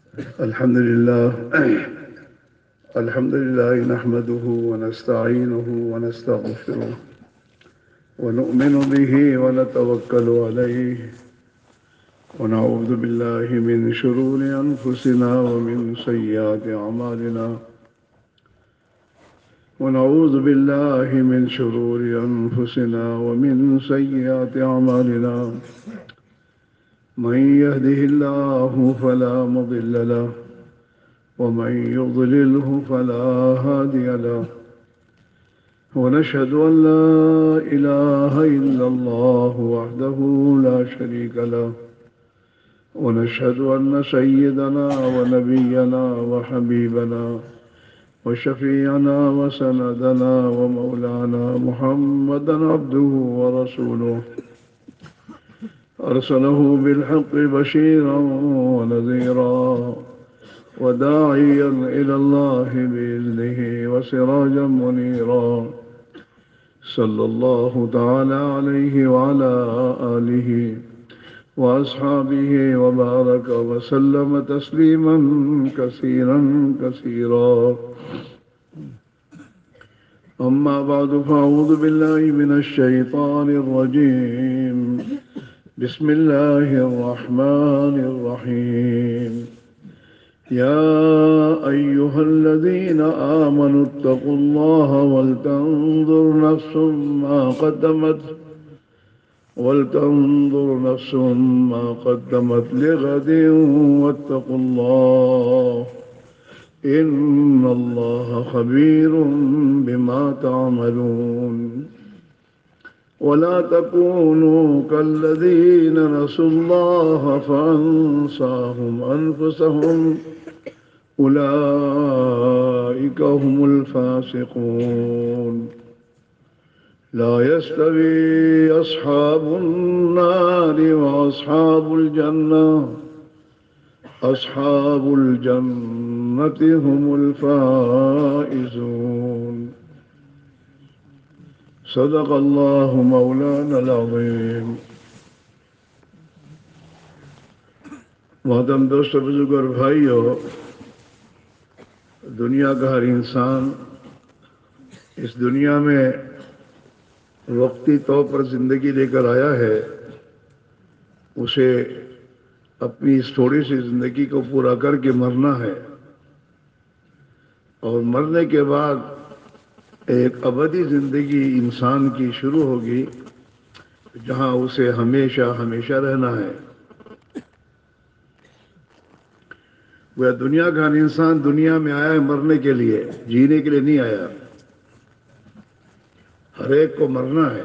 الحمد لله الحمد لله نحمده ونستعينه ونستغفره ونؤمن به ونتوكل عليه ونعوذ بالله من شرور أنفسنا ومن سيئات أعمالنا ونعوذ بالله من شرور أنفسنا ومن سيئات أعمالنا من يهده الله فلا مضل له ومن يضلله فلا هادي له ونشهد أن لا إله إلا الله وحده لا شريك له ونشهد أن سيدنا ونبينا وحبيبنا وشفيعنا وسندنا ومولانا محمدا عبده ورسوله أرسله بالحق بشيرا ونذيرا وداعيا إلى الله بإذنه وسراجا منيرا صلى الله تعالى عليه وعلى آله وأصحابه وبارك وسلم تسليما كثيرا كثيرا أما بعد فأعوذ بالله من الشيطان الرجيم بسم الله الرحمن الرحيم يا أيها الذين آمنوا اتقوا الله ولتنظر نفس ما قدمت لغد واتقوا الله إن الله خبير بما تعملون ولا تكونوا كالذين نسوا الله فأنساهم أنفسهم أولئك هم الفاسقون لا يستوي أصحاب النار وأصحاب الجنة أصحاب الجنة هم الفائزون صدق الله مولانا العظيم. محترم دوستو بزرگ اور بھائیو، دنیا کا ہر انسان اس دنیا میں وقتی طور پر زندگی لے کر آیا ہے، اسے اپنی اس تھوڑی سی زندگی کو پورا کر کے مرنا ہے، اور مرنے کے بعد ایک ابدی زندگی انسان کی شروع ہوگی جہاں اسے ہمیشہ ہمیشہ رہنا ہے۔ وہ دنیا کا ہر انسان دنیا میں آیا ہے مرنے کے لیے، جینے کے لیے نہیں آیا۔ ہر ایک کو مرنا ہے،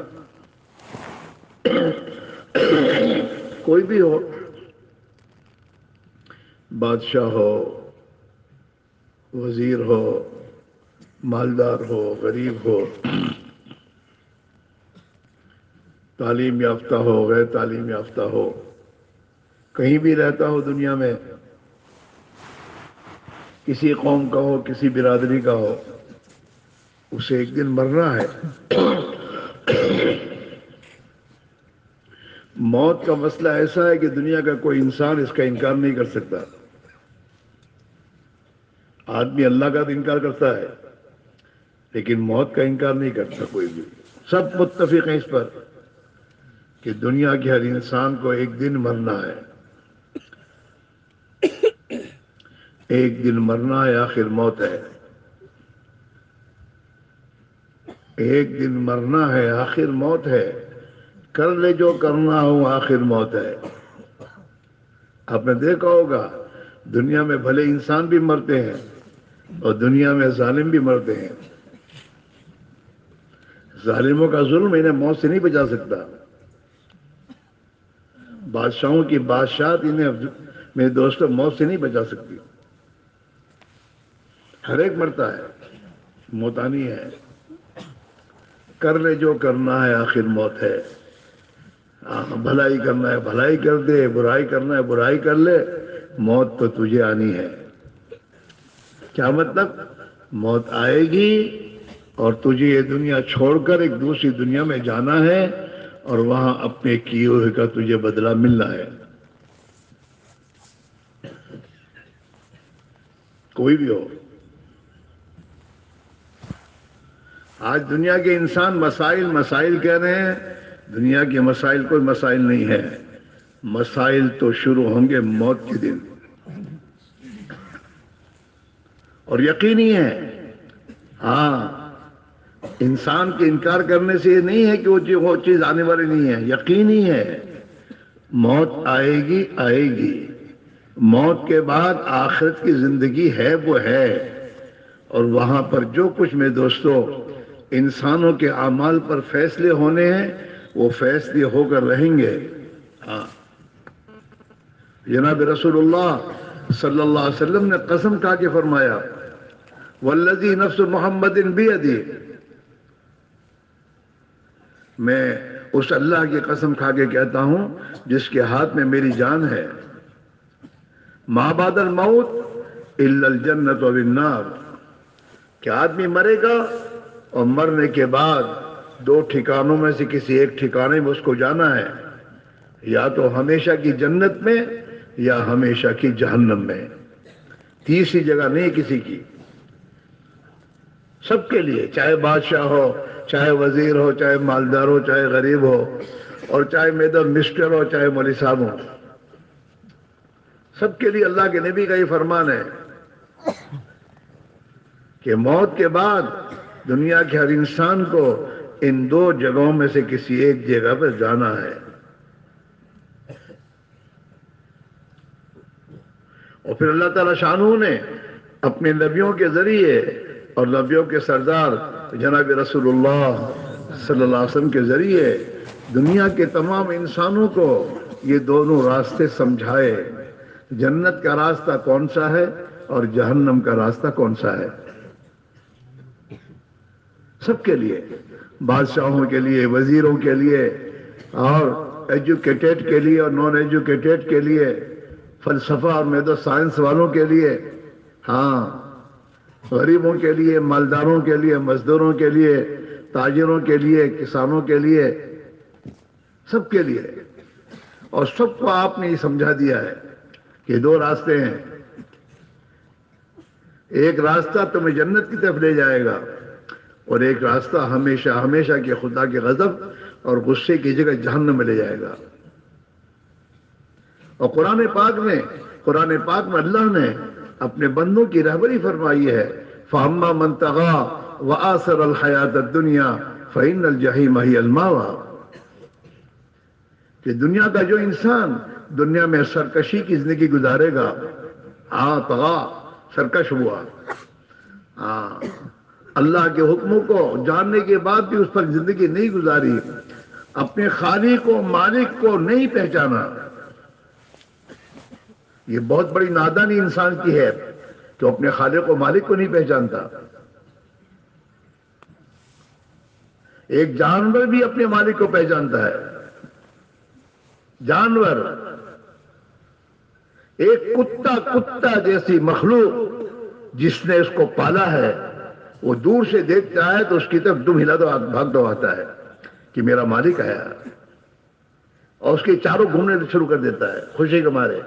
کوئی بھی ہو، بادشاہ ہو، وزیر ہو، مالدار ہو، غریب ہو، تعلیم یافتہ ہو، غیر تعلیم یافتہ ہو، کہیں بھی رہتا ہو دنیا میں، کسی قوم کا ہو، کسی برادری کا ہو، اسے ایک دن مرنا ہے۔ موت کا مسئلہ ایسا ہے کہ دنیا کا کوئی انسان اس کا انکار نہیں کر سکتا۔ آدمی اللہ کا تو انکار کرتا ہے، لیکن موت کا انکار نہیں کرتا کوئی بھی۔ سب متفق ہیں اس پر کہ دنیا کے ہر انسان کو ایک دن مرنا ہے، ایک دن مرنا ہے، آخر موت ہے۔ ایک دن مرنا ہے، آخر موت ہے، کر لے جو کرنا ہو، آخر موت ہے۔ آپ نے دیکھا ہوگا دنیا میں بھلے انسان بھی مرتے ہیں اور دنیا میں ظالم بھی مرتے ہیں۔ ظالموں کا ظلم انہیں موت سے نہیں بچا سکتا۔ بادشاہوں کی بادشاہت انہیں میرے دوستوں موت سے نہیں بچا سکتی۔ ہر ایک مرتا ہے، موت آنی ہے۔ کر لے جو کرنا ہے، آخر موت ہے۔ بھلائی کرنا ہے بھلائی کر دے، برائی کرنا ہے برائی کر لے، موت تو تجھے آنی ہے۔ کیا مطلب؟ موت آئے گی اور تجھے یہ دنیا چھوڑ کر ایک دوسری دنیا میں جانا ہے، اور وہاں اپنے کیے ہوئے کا تجھے بدلہ ملنا ہے۔ کوئی بھی ہو. آج دنیا کے انسان مسائل مسائل کہہ رہے ہیں. دنیا کے مسائل کوئی مسائل نہیں ہے. مسائل تو شروع ہوں گے موت کے دن. اور یقینی ہے. ہاں، انسان کے انکار کرنے سے یہ نہیں ہے کہ وہ چیز آنے والی نہیں ہے. یقینی ہے موت آئے گی آئے گی. موت کے بعد آخرت کی زندگی ہے وہ ہے. اور وہاں پر جو کچھ میں دوستو انسانوں کے اعمال پر فیصلے ہونے ہیں وہ فیصلے ہو کر رہیں گے. ہاں، جناب رسول اللہ صلی اللہ علیہ وسلم نے قسم کھا کے فرمایا والذی نفس محمد بیدی، میں اس اللہ کی قسم کھا کے کہتا ہوں جس کے ہاتھ میں میری جان ہے، ما بعد الموت الا الجنت والنار، کہ آدمی مرے گا اور مرنے کے بعد دو ٹھکانوں میں سے کسی ایک ٹھکانے میں اس کو جانا ہے، یا تو ہمیشہ کی جنت میں یا ہمیشہ کی جہنم میں. تیسری جگہ نہیں کسی کی. سب کے لیے، چاہے بادشاہ ہو، چاہے وزیر ہو، چاہے مالدار ہو، چاہے غریب ہو، اور چاہے میڈم مسٹر ہو، چاہے مولوی صاحب ہو، سب کے لیے اللہ کے نبی کا یہ فرمان ہے کہ موت کے بعد دنیا کے ہر انسان کو ان دو جگہوں میں سے کسی ایک جگہ پر جانا ہے. اور پھر اللہ تعالیٰ شانہ نے اپنے نبیوں کے ذریعے اور نبیوں کے سردار جناب رسول اللہ صلی اللہ علیہ وسلم کے ذریعے دنیا کے تمام انسانوں کو یہ دونوں راستے سمجھائے. جنت کا راستہ کون سا ہے اور جہنم کا راستہ کون سا ہے. سب کے لیے، بادشاہوں کے لیے، وزیروں کے لیے، اور ایجوکیٹڈ کے لیے اور نان ایجوکیٹڈ کے لیے، فلسفہ اور میتھ سائنس والوں کے لیے، ہاں، غریبوں کے لیے، مالداروں کے لیے، مزدوروں کے لیے، تاجروں کے لیے، کسانوں کے لیے، سب کے لیے. اور سب کو آپ نے یہ سمجھا دیا ہے کہ دو راستے ہیں. ایک راستہ تمہیں جنت کی طرف لے جائے گا اور ایک راستہ ہمیشہ ہمیشہ کے خدا کے غضب اور غصے کی جگہ جہنم میں لے جائے گا. اور قرآن پاک میں اللہ نے اپنے بندوں کی رہبری فرمائی ہے فَأَمَّا مَن طَغَىٰ وَآثَرَ الْحَيَاةَ الدُّنْيَا فَإِنَّ الْجَحِيمَ هِيَ الْمَأْوَىٰ، کہ دنیا کا جو انسان دنیا میں سرکشی کی زندگی گزارے گا، ہاں، طغا، سرکش ہوا، ہاں، اللہ کے حکموں کو جاننے کے بعد بھی اس پر زندگی نہیں گزاری، اپنے خالق و مالک کو نہیں پہچانا. یہ بہت بڑی نادانی انسان کی ہے کہ اپنے خالق و مالک کو نہیں پہچانتا. ایک جانور بھی اپنے مالک کو پہچانتا ہے. جانور، ایک کتا جیسی مخلوق جس نے اس کو پالا ہے، وہ دور سے دیکھتا ہے تو اس کی طرف دم ہلا دو بھاگ دو آتا ہے کہ میرا مالک آیا، اور اس کے چاروں گھومنے شروع کر دیتا ہے خوشی کے مارے.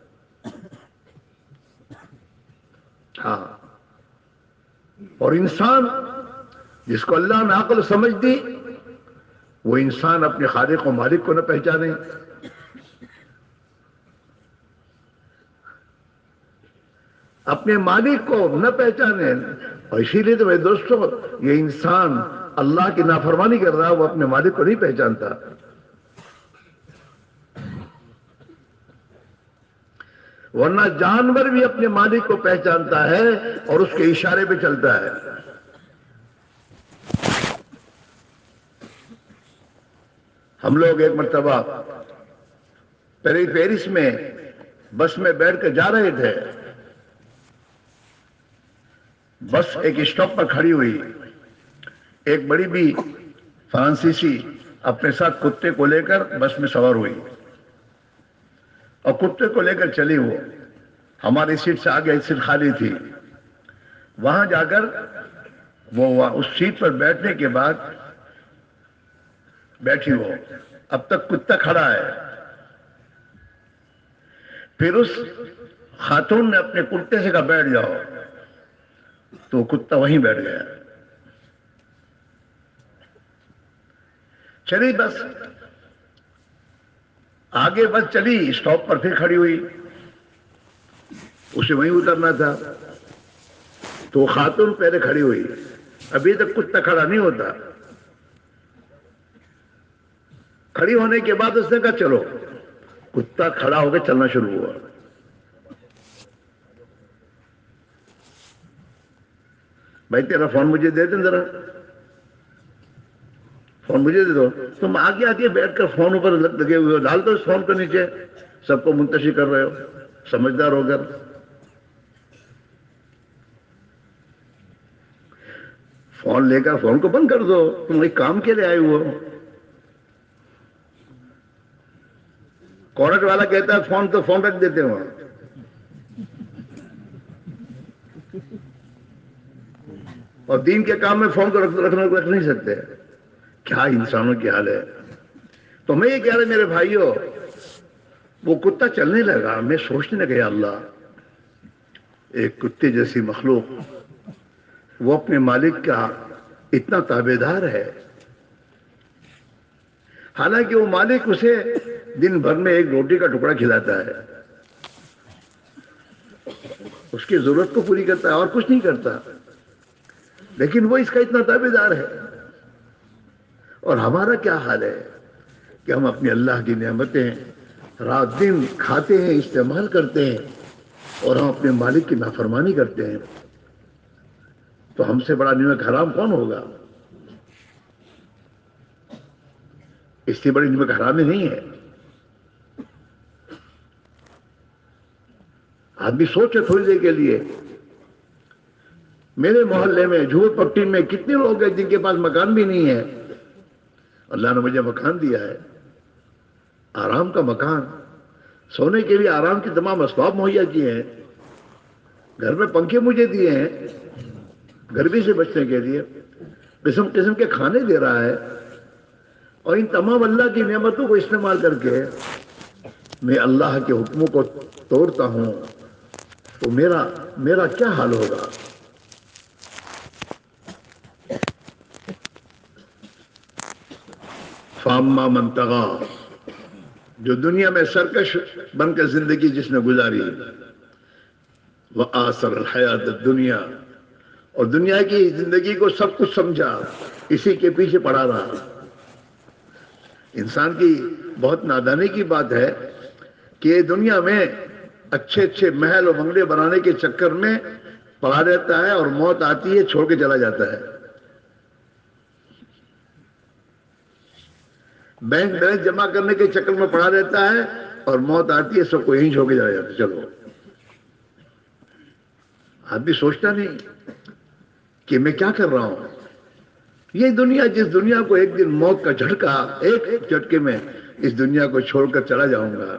ہاں، اور انسان جس کو اللہ نے عقل سمجھ دی، وہ انسان اپنے خالق و مالک کو نہ پہچانے، اپنے مالک کو نہ پہچانے. اور اسی لیے تو میرے دوستوں، یہ انسان اللہ کی نافرمانی کر رہا ہے، وہ اپنے مالک کو نہیں پہچانتا. ورنہ جانور بھی اپنے مالک کو پہچانتا ہے اور اس کے اشارے پہ چلتا ہے. ہم لوگ ایک مرتبہ پیرس میں بس میں بیٹھ کر جا رہے تھے. بس ایک اسٹاپ پر کھڑی ہوئی، ایک بڑی بھی فرانسیسی اپنے ساتھ کتے کو لے کر بس میں سوار ہوئی اور کتے کو لے کر چلی. وہ ہماری سیٹ سے آگے ایک سیٹ خالی تھی. وہاں جا کر وہ اس سیٹ پر بیٹھنے کے بعد بیٹھی، وہ اب تک کتا کھڑا ہے. پھر اس خاتون نے اپنے کتے سے کہا بیٹھ جاؤ، تو وہ کتا وہیں بیٹھ گیا۔ چلی بس آگے، بس چلی، اسٹاپ پر پھر کھڑی ہوئی، اسے وہیں اترنا تھا، تو خاتون پہلے کھڑی ہوئی، ابھی تک کتا کھڑا نہیں ہوتا۔ کھڑی ہونے کے بعد اس نے کہا چلو، کتا کھڑا ہو کے چلنا شروع ہوا۔ بھائی تیرا فون مجھے دے دیں ذرا، فون مجھے دے دو۔ تم آگے آگے بیٹھ کر فون اوپر لگے ہوئے ہو، ڈال دو اس فون کو نیچے، سب کو منتشر کر رہے ہو سمجھدار ہو کر۔ فون لے کر فون کو بند کر دو، تم ایک کام کے لیے آئے ہو۔ کورٹ والا کہتا ہے فون تو فون رکھ دیتے وہاں، اور دین کے کام میں فون کو رکھ نہیں سکتے۔ کیا انسانوں کی حال ہے۔ تو میں یہ کہہ رہا میرے بھائیوں، وہ کتا چلنے لگا، میں سوچنے لگا یا اللہ، ایک کتے جیسی مخلوق وہ اپنے مالک کا اتنا تابعدار ہے، حالانکہ وہ مالک اسے دن بھر میں ایک روٹی کا ٹکڑا کھلاتا ہے، اس کی ضرورت کو پوری کرتا ہے اور کچھ نہیں کرتا، لیکن وہ اس کا اتنا تابعدار ہے۔ اور ہمارا کیا حال ہے کہ ہم اپنی اللہ کی نعمتیں رات دن کھاتے ہیں، استعمال کرتے ہیں، اور ہم اپنے مالک کی نافرمانی کرتے ہیں۔ تو ہم سے بڑا نعمت حرام کون ہوگا؟ اس سے بڑی نعمت حرام ہی نہیں ہے۔ آدمی سوچے تھوڑی دیر کے لیے، میرے محلے میں جھول پٹی میں کتنے لوگ ہیں جن کے پاس مکان بھی نہیں ہے۔ اللہ نے مجھے مکان دیا ہے، آرام کا مکان، سونے کے لیے آرام کی تمام اسباب مہیا کیے ہیں، گھر میں پنکھے مجھے دیے ہیں گرمی سے بچنے کے لیے، قسم قسم کے کھانے دے رہا ہے، اور ان تمام اللہ کی نعمتوں کو استعمال کر کے میں اللہ کے حکموں کو توڑتا ہوں، تو میرا کیا حال ہوگا؟ فاما من طغا، جو دنیا میں سرکش بن کر زندگی جس نے گزاری، وآثر الحیات الدنیا، اور دنیا کی زندگی کو سب کچھ سمجھا، اسی کے پیچھے پڑا رہا۔ انسان کی بہت نادانی کی بات ہے کہ دنیا میں اچھے اچھے محل و بنگلے بنانے کے چکر میں پڑا رہتا ہے، اور موت آتی ہے چھوڑ کے چلا جاتا ہے۔ بینک بیلنس جمع کرنے کے چکر میں پڑا رہتا ہے، اور موت آتی ہے سب کو یہیں چھوڑ کے چلا جاتا ہے۔ چلو، آدمی سوچتا نہیں کہ میں کیا کر رہا ہوں۔ یہ دنیا، جس دنیا کو ایک دن موت کا جھٹکا، ایک جھٹکے میں اس دنیا کو چھوڑ کر چلا جاؤں گا۔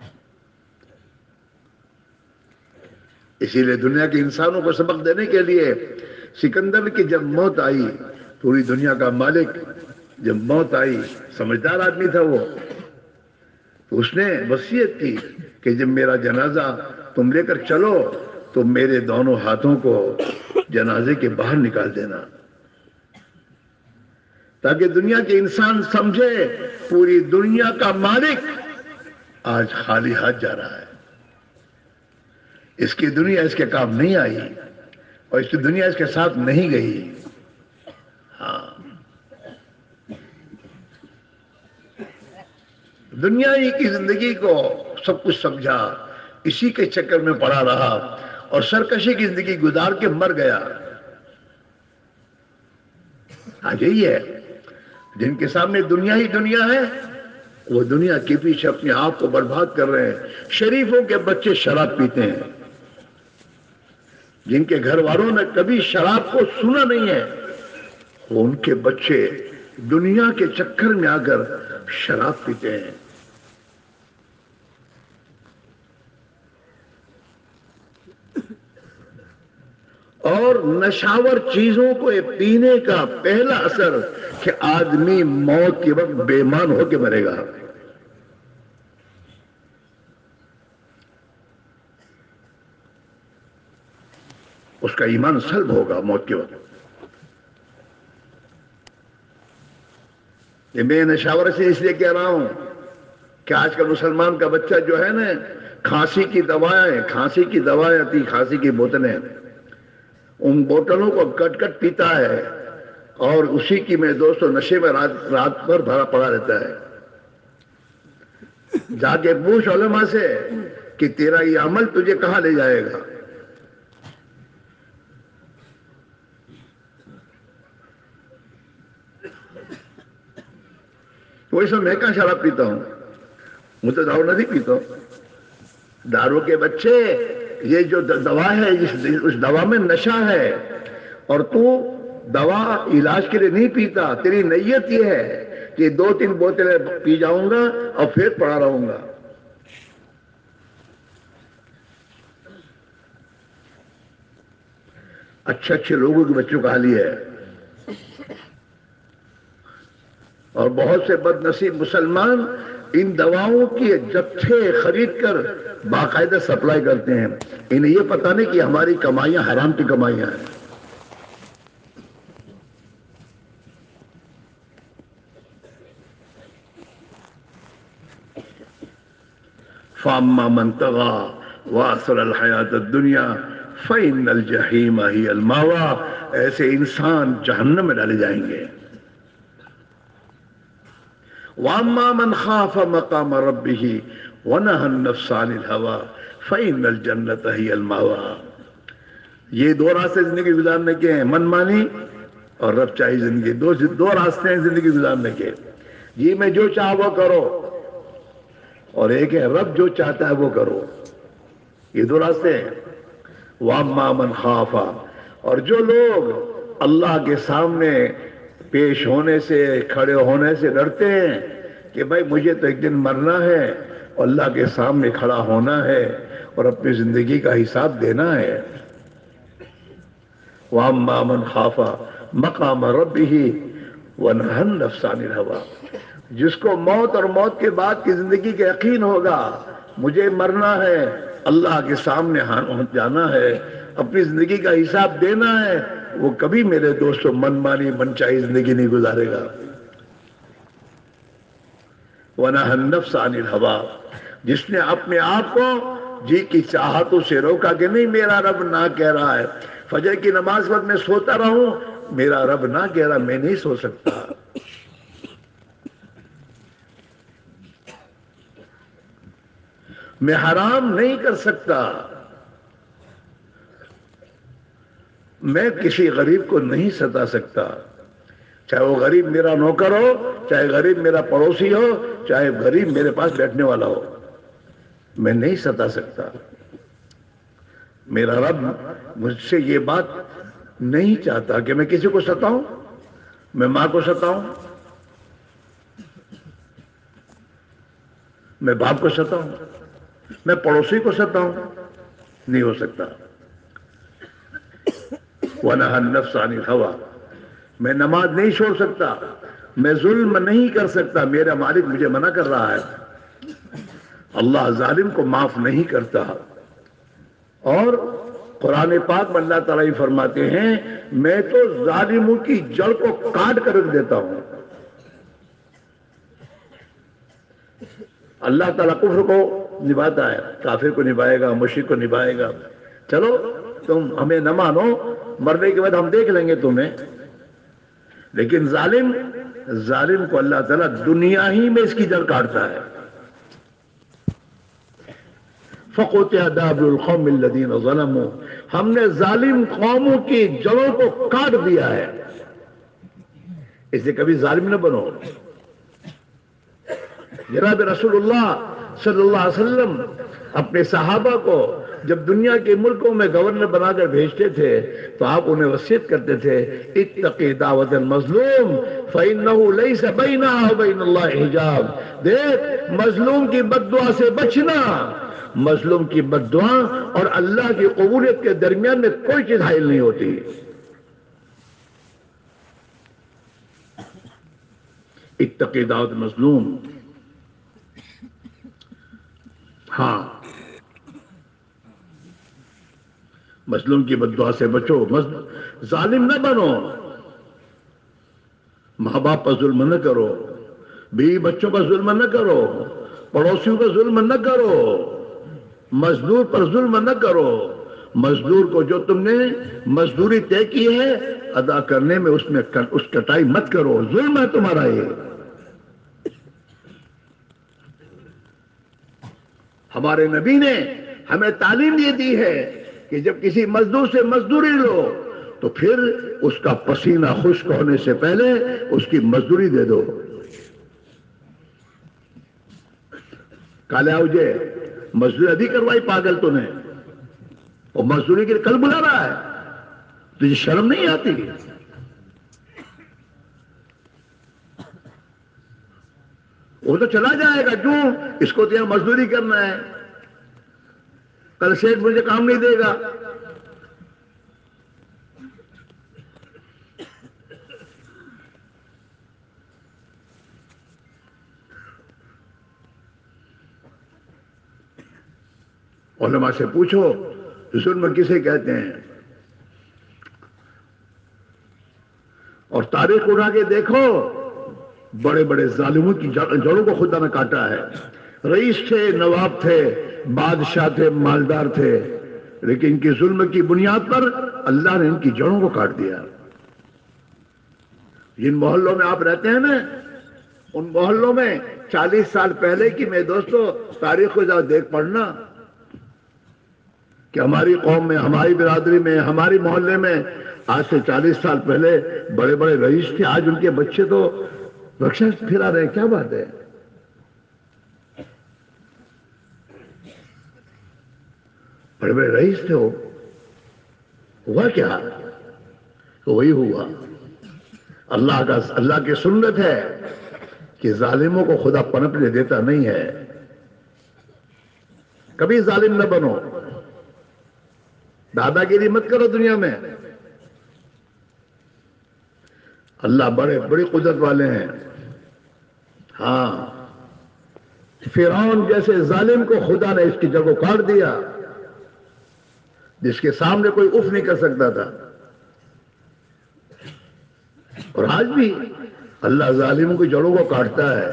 اسی لیے دنیا کے انسانوں کو سبق دینے کے لیے سکندر کی جب موت آئی، پوری دنیا کا مالک جب موت آئی، سمجھدار آدمی تھا وہ، تو اس نے وصیت کی کہ جب میرا جنازہ تم لے کر چلو تو میرے دونوں ہاتھوں کو جنازے کے باہر نکال دینا، تاکہ دنیا کے انسان سمجھے پوری دنیا کا مالک آج خالی ہاتھ جا رہا ہے۔ اس کی دنیا اس کے کام نہیں آئی، اور اس کی دنیا اس کے ساتھ نہیں گئی۔ ہاں، دنیا ہی کی زندگی کو سب کچھ سمجھا، اسی کے چکر میں پڑا رہا، اور سرکشی کی زندگی گزار کے مر گیا۔ آج یہی ہے، جن کے سامنے دنیا ہی دنیا ہے، وہ دنیا کے پیچھے اپنے آپ کو برباد کر رہے ہیں۔ شریفوں کے بچے شراب پیتے ہیں، جن کے گھر والوں نے کبھی شراب کو سنا نہیں ہے، وہ ان کے بچے دنیا کے چکر میں آ کر شراب پیتے ہیں۔ اور نشاور چیزوں کو پینے کا پہلا اثر کہ آدمی موت کے وقت بے ایمان ہو کے مرے گا۔ اس کا ایمان سلب ہوگا موت کے وقت. یہ میں نشاور سے اس لیے کہہ رہا ہوں کہ آج کل مسلمان کا بچہ جو ہے نا، کھانسی کی دوائیں آتی، کھانسی کی بوتلیں، ان بوتلوں کو کٹ کٹ پیتا ہے، اور اسی کی میں دوستو نشے میں رات بھر بھرا پڑا رہتا ہے. جا کے پوچھ علماء سے کہ تیرا یہ عمل تجھے کہاں لے جائے گا. ویسے میں کہاں شراب پیتا ہوں، میں تو دارو نہیں پیتا ہوں. دارو کے بچے، یہ جو دوا ہے اس دوا میں نشہ ہے، اور تو دوا علاج کے لیے نہیں پیتا. تیری نیت یہ ہے کہ 2-3 بوتلیں پی جاؤں گا اور پھر پڑا رہوں گا. اچھے لوگوں کے بچوں کا حال یہ ہے. اور بہت سے بد نصیب مسلمان ان دواؤں کی جتھے خرید کر باقاعدہ سپلائی کرتے ہیں. انہیں یہ پتہ نہیں کہ ہماری کمائیاں حرام کی کمائیاں ہیں. فَأَمَّا مَنْ طَغَىٰ وَآثَرَ الْحَيَاةَ الدُّنْيَا فَإِنَّ الْجَحِيمَ هِيَ الْمَأْوَىٰ. ایسے انسان جہنم میں ڈالے جائیں گے. وَأَمَّا مَنْ خَافَ مَقَامَ رَبِّهِ وَنَهَى النَّفْسَ عَنِ الْهَوَىٰ فَإِنَّ الْجَنَّةَ هِيَ الْمَأْوَىٰ. یہ دو راستے زندگی گزارنے کے ہیں، من مانی اور رب چاہی زندگی. دو راستے ہیں زندگی گزارنے کے. جی میں جو چاہو وہ کرو، اور ایک ہے رب جو چاہتا ہے وہ کرو. یہ دو راستے ہیں. وَأَمَّا مَنْ خَافَ، اور جو لوگ اللہ کے سامنے پیش ہونے سے، کھڑے ہونے سے ڈرتے ہیں کہ بھائی مجھے تو ایک دن مرنا ہے، اللہ کے سامنے کھڑا ہونا ہے اور اپنی زندگی کا حساب دینا ہے. وَأَمَّا مَنْ خَافَ مَقَامَ رَبِّهِ وَنَهَى النَّفْسَ عَنِ الْهَوَىٰ. جس کو موت اور موت کے بعد کی زندگی کا یقین ہوگا، مجھے مرنا ہے، اللہ کے سامنے جانا ہے، اپنی زندگی کا حساب دینا ہے، وہ کبھی میرے دوستو من مانی من چاہی زندگی نہیں گزارے گا. وَنَهَى النَّفْسَ عَنِ الْهَوَىٰ. جس نے اپنے آپ کو جی کی چاہتوں سے روکا کہ نہیں میرا رب نہ کہہ رہا ہے، فجر کی نماز وقت میں سوتا رہوں، میرا رب نہ کہہ رہا، میں نہیں سو سکتا. میں حرام نہیں کر سکتا. میں کسی غریب کو نہیں ستا سکتا، چاہے وہ غریب میرا نوکر ہو، چاہے غریب میرا پڑوسی ہو، چاہے غریب میرے پاس بیٹھنے والا ہو. میں نہیں ستا سکتا. میرا رب مجھ سے یہ بات نہیں چاہتا کہ میں کسی کو ستاؤں. میں ماں کو ستاؤں، میں باپ کو ستاؤں، میں پڑوسی کو ستاؤں، نہیں ہو سکتا. وَنَهَى النَّفْسَ عَنِ الْهَوَىٰ. میں نماز نہیں چھوڑ سکتا، میں ظلم نہیں کر سکتا. میرا مالک مجھے منع کر رہا ہے. اللہ ظالم کو معاف نہیں کرتا. اور قرآن پاک میں اللہ تعالیٰ ہی فرماتے ہیں میں تو ظالموں کی جڑ کو کاٹ کر رکھ دیتا ہوں. اللہ تعالیٰ کفر کو نبھاتا ہے، کافر کو نبھائے گا، مشرک کو نبھائے گا. چلو تم ہمیں نہ مانو، مرنے کے بعد ہم دیکھ لیں گے تمہیں. لیکن ظالم کو اللہ تعالیٰ دنیا ہی میں اس کی جڑ کاٹتا ہے. فَقُطِعَ دَابِرُ الْقَوْمِ الَّذِينَ ظَلَمُوا. ہم نے ظالم قوموں کی جڑوں کو کاٹ دیا ہے. اس لیے کبھی ظالم نہ بنو. جناب رسول اللہ صلی اللہ علیہ وسلم اپنے صحابہ کو جب دنیا کے ملکوں میں گورنر بنا کر بھیجتے تھے تو آپ انہیں وصیت کرتے تھے اتقی دعوت المظلوم فإنه ليس بينها وبين الله حجاب. دیکھ مظلوم کی بد دعا سے بچنا. مظلوم کی بد دعا اور اللہ کی قبولیت کے درمیان میں کوئی چیز حائل نہیں ہوتی. اتقی دعوت المظلوم. ہاں مظلوم کی بد دعا سے بچو، ظالم نہ بنو، ماں باپ پر ظلم نہ کرو، بیوی بچوں پر ظلم نہ کرو، پڑوسیوں پر ظلم نہ کرو، مزدور پر ظلم نہ کرو، مزدور کو جو تم نے مزدوری طے کی ہے ادا کرنے میں اس کٹائی مت کرو، ظلم ہے تمہارا یہ۔ ہمارے نبی نے ہمیں تعلیم یہ دی ہے کہ جب کسی مزدور سے مزدوری لو تو پھر اس کا پسینہ خشک ہونے سے پہلے اس کی مزدوری دے دو۔ کالے آؤجے مزدوری ادھی کروائی پاگل تو نے، اور مزدوری کے لیے کل بلا رہا ہے، تجھے شرم نہیں آتی؟ وہ تو چلا جائے گا، کیوں؟ اس کو تو یہاں مزدوری کرنا ہے، کل سیٹ مجھے کام نہیں دے گا۔ علماء سے پوچھو ظلم کسے کہتے ہیں، اور تاریخ اٹھا کے دیکھو، بڑے بڑے ظالموں کی جڑوں کو خدا نے کاٹا ہے۔ رئیس تھے، نواب تھے، بادشاہ تھے، مالدار تھے، لیکن ان کی ظلم کی بنیاد پر اللہ نے ان کی جڑوں کو کاٹ دیا۔ جن محلوں میں آپ رہتے ہیں نا، ان محلوں میں 40 سال پہلے کی میں دوستو تاریخ کو ذرا دیکھ پڑھنا کہ ہماری قوم میں، ہماری برادری میں، ہماری محلے میں آج سے 40 سال پہلے بڑے بڑے رئیس تھے، آج ان کے بچے تو رکشہ پھرا رہے ہیں۔ کیا بات ہے؟ بڑے بڑے رئیس تھے، وہ ہوا کیا؟ وہی ہوا، اللہ کی سنت ہے کہ ظالموں کو خدا پنپنے دیتا نہیں ہے۔ کبھی ظالم نہ بنو، دادا گیری مت کرو دنیا میں۔ اللہ بڑی قدرت والے ہیں۔ ہاں، فرعون جیسے ظالم کو خدا نے اس کی جگہ کاٹ دیا، جس کے سامنے کوئی اف نہیں کر سکتا تھا۔ اور آج بھی اللہ ظالموں کی جڑوں کو کاٹتا ہے،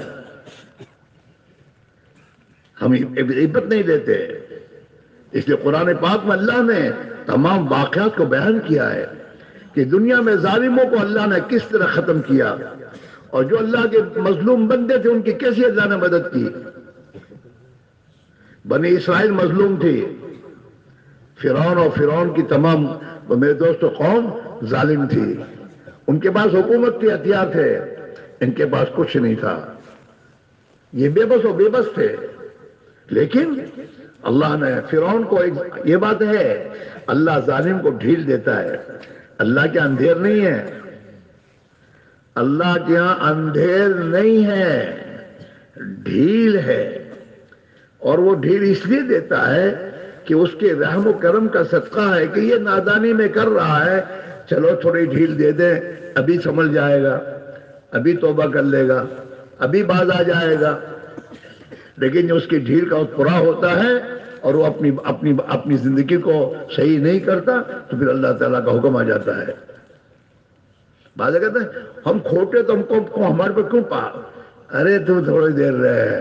ہم عبرت نہیں لیتے۔ اس لیے قرآن پاک میں اللہ نے تمام واقعات کو بیان کیا ہے کہ دنیا میں ظالموں کو اللہ نے کس طرح ختم کیا، اور جو اللہ کے مظلوم بندے تھے ان کی کیسے اللہ نے مدد کی۔ بنی اسرائیل مظلوم تھی، فرعون اور فرعون کی تمام میرے دوستو قوم ظالم تھی، ان کے پاس حکومت تھی، ہتھیار تھے، ان کے پاس کچھ نہیں تھا، یہ بے بس و بے بس تھے۔ لیکن اللہ نے فرعون کو یہ بات ہے، اللہ ظالم کو ڈھیل دیتا ہے۔ اللہ کے اندھیر نہیں ہے، اللہ کے ہاں اندھیر نہیں ہے، ڈھیل ہے، اور وہ ڈھیل اس لیے دیتا ہے کہ اس کے رحم و کرم کا صدقہ ہے کہ یہ نادانی میں کر رہا ہے، چلو تھوڑی ڈھیل دے دیں، ابھی سمجھ جائے گا، ابھی توبہ کر لے گا، ابھی باز آ جائے گا۔ لیکن جو اس کی ڈھیل کا پورا ہوتا ہے اور وہ اپنی زندگی کو صحیح نہیں کرتا تو پھر اللہ تعالیٰ کا حکم آ جاتا ہے۔ بعض کہتے ہیں ہم کھوٹے تو ہم کو ہمارے پہ کیوں پا، ارے تو تھوڑی دیر رہے،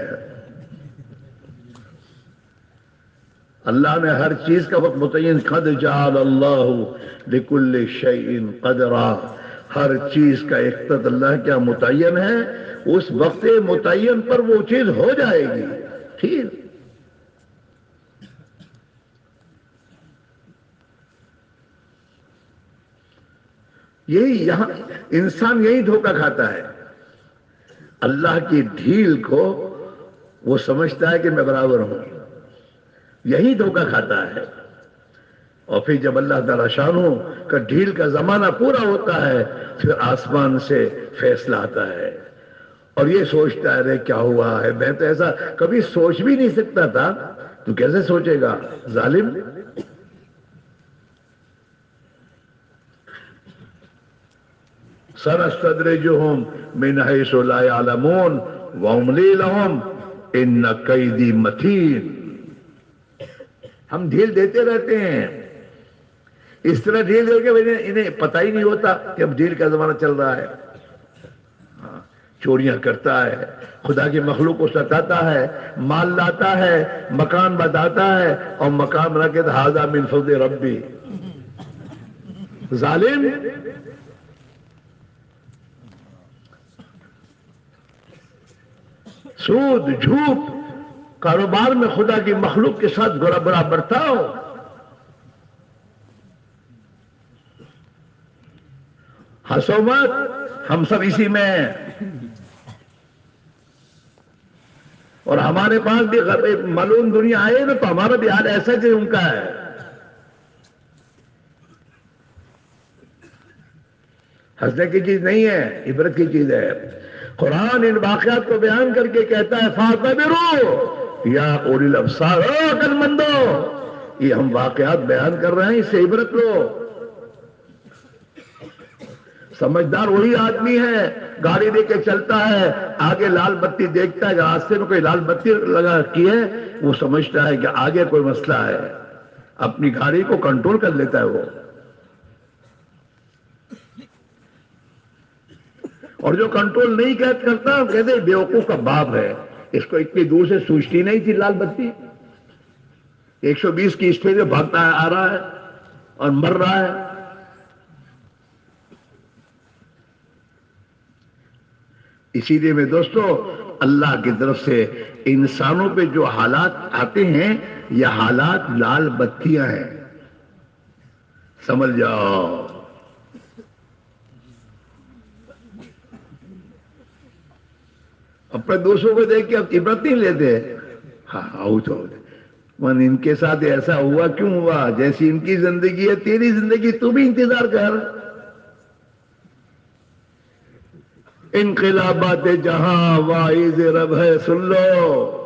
اللہ نے ہر چیز کا وقت متعین، قد جعل اللہ لکل شیء قدرا، ہر چیز کا ایک وقت اللہ کیا متعین ہے، اس وقت متعین پر وہ چیز ہو جائے گی۔ ٹھیک، یہی یہاں انسان یہی دھوکہ کھاتا ہے، اللہ کی ڈھیل کو وہ سمجھتا ہے کہ میں برابر ہوں، یہی دھوکہ کھاتا ہے۔ اور پھر جب اللہ تعالیٰ شانوں کا ڈھیل کا زمانہ پورا ہوتا ہے پھر آسمان سے فیصلہ آتا ہے، اور یہ سوچتا ہے رے کیا ہوا ہے، میں تو ایسا کبھی سوچ بھی نہیں سکتا تھا، تو کیسے سوچے گا ظالم؟ سنستدرجهم من حيث لا يعلمون واملي لهم ان كيدي متين، ہم ڈھیل دیتے رہتے ہیں، اس طرح ڈھیل دے کے انہیں پتہ ہی نہیں ہوتا کہ اب ڈھیل کا زمانہ چل رہا ہے. چوریاں کرتا ہے، خدا کی مخلوق کو ستاتا ہے، مال لاتا ہے، مکان بتاتا ہے، اور مکان بنا کے ھذا من فضل ربی. ظالم. سود، جھوٹ، کاروبار میں خدا کی مخلوق کے ساتھ برا برتاؤ. ہنسو مت، ہم سب اسی میں ہیں. اور ہمارے پاس بھی ملعون دنیا آئے نا تو ہمارا بھی حال ایسا جو ان کا ہے. ہنسنے کی چیز نہیں ہے، عبرت کی چیز ہے. قرآن ان واقعات کو بیان کر کے کہتا ہے فَاعْتَبِرُوا یا اولی الابصار، عقل مندو، یہ ہم واقعات بیان کر رہے ہیں، اس سے عبرت لو. سمجھدار وہی آدمی ہے گاڑی لے کے چلتا ہے، آگے لال بتی دیکھتا ہے، راستے میں کوئی لال بتی لگا رکھی ہے، وہ سمجھتا ہے کہ آگے کوئی مسئلہ ہے، اپنی گاڑی کو کنٹرول کر لیتا ہے وہ. اور جو کنٹرول نہیں کرتا کہتے ہیں بیوقوف کا باپ ہے، اس کو اتنی دور سے سوچتی نہیں تھی لال بتی. 120 کی اسپیڈ میں بھاگتا آ رہا ہے اور مر رہا ہے. اسی لیے میں دوستو اللہ کی طرف سے انسانوں پہ جو حالات آتے ہیں یہ حالات لال بتیاں ہیں، سمجھ جاؤ. اپنے دوستوں کو دیکھ کے اب عبرت نہیں لیتے. ہاں تو من ان کے ساتھ ایسا ہوا کیوں ہوا؟ جیسی ان کی زندگی ہے تیری زندگی تو بھی انتظار کر. انقلابات جہاں واعظ رب ہے سن لو،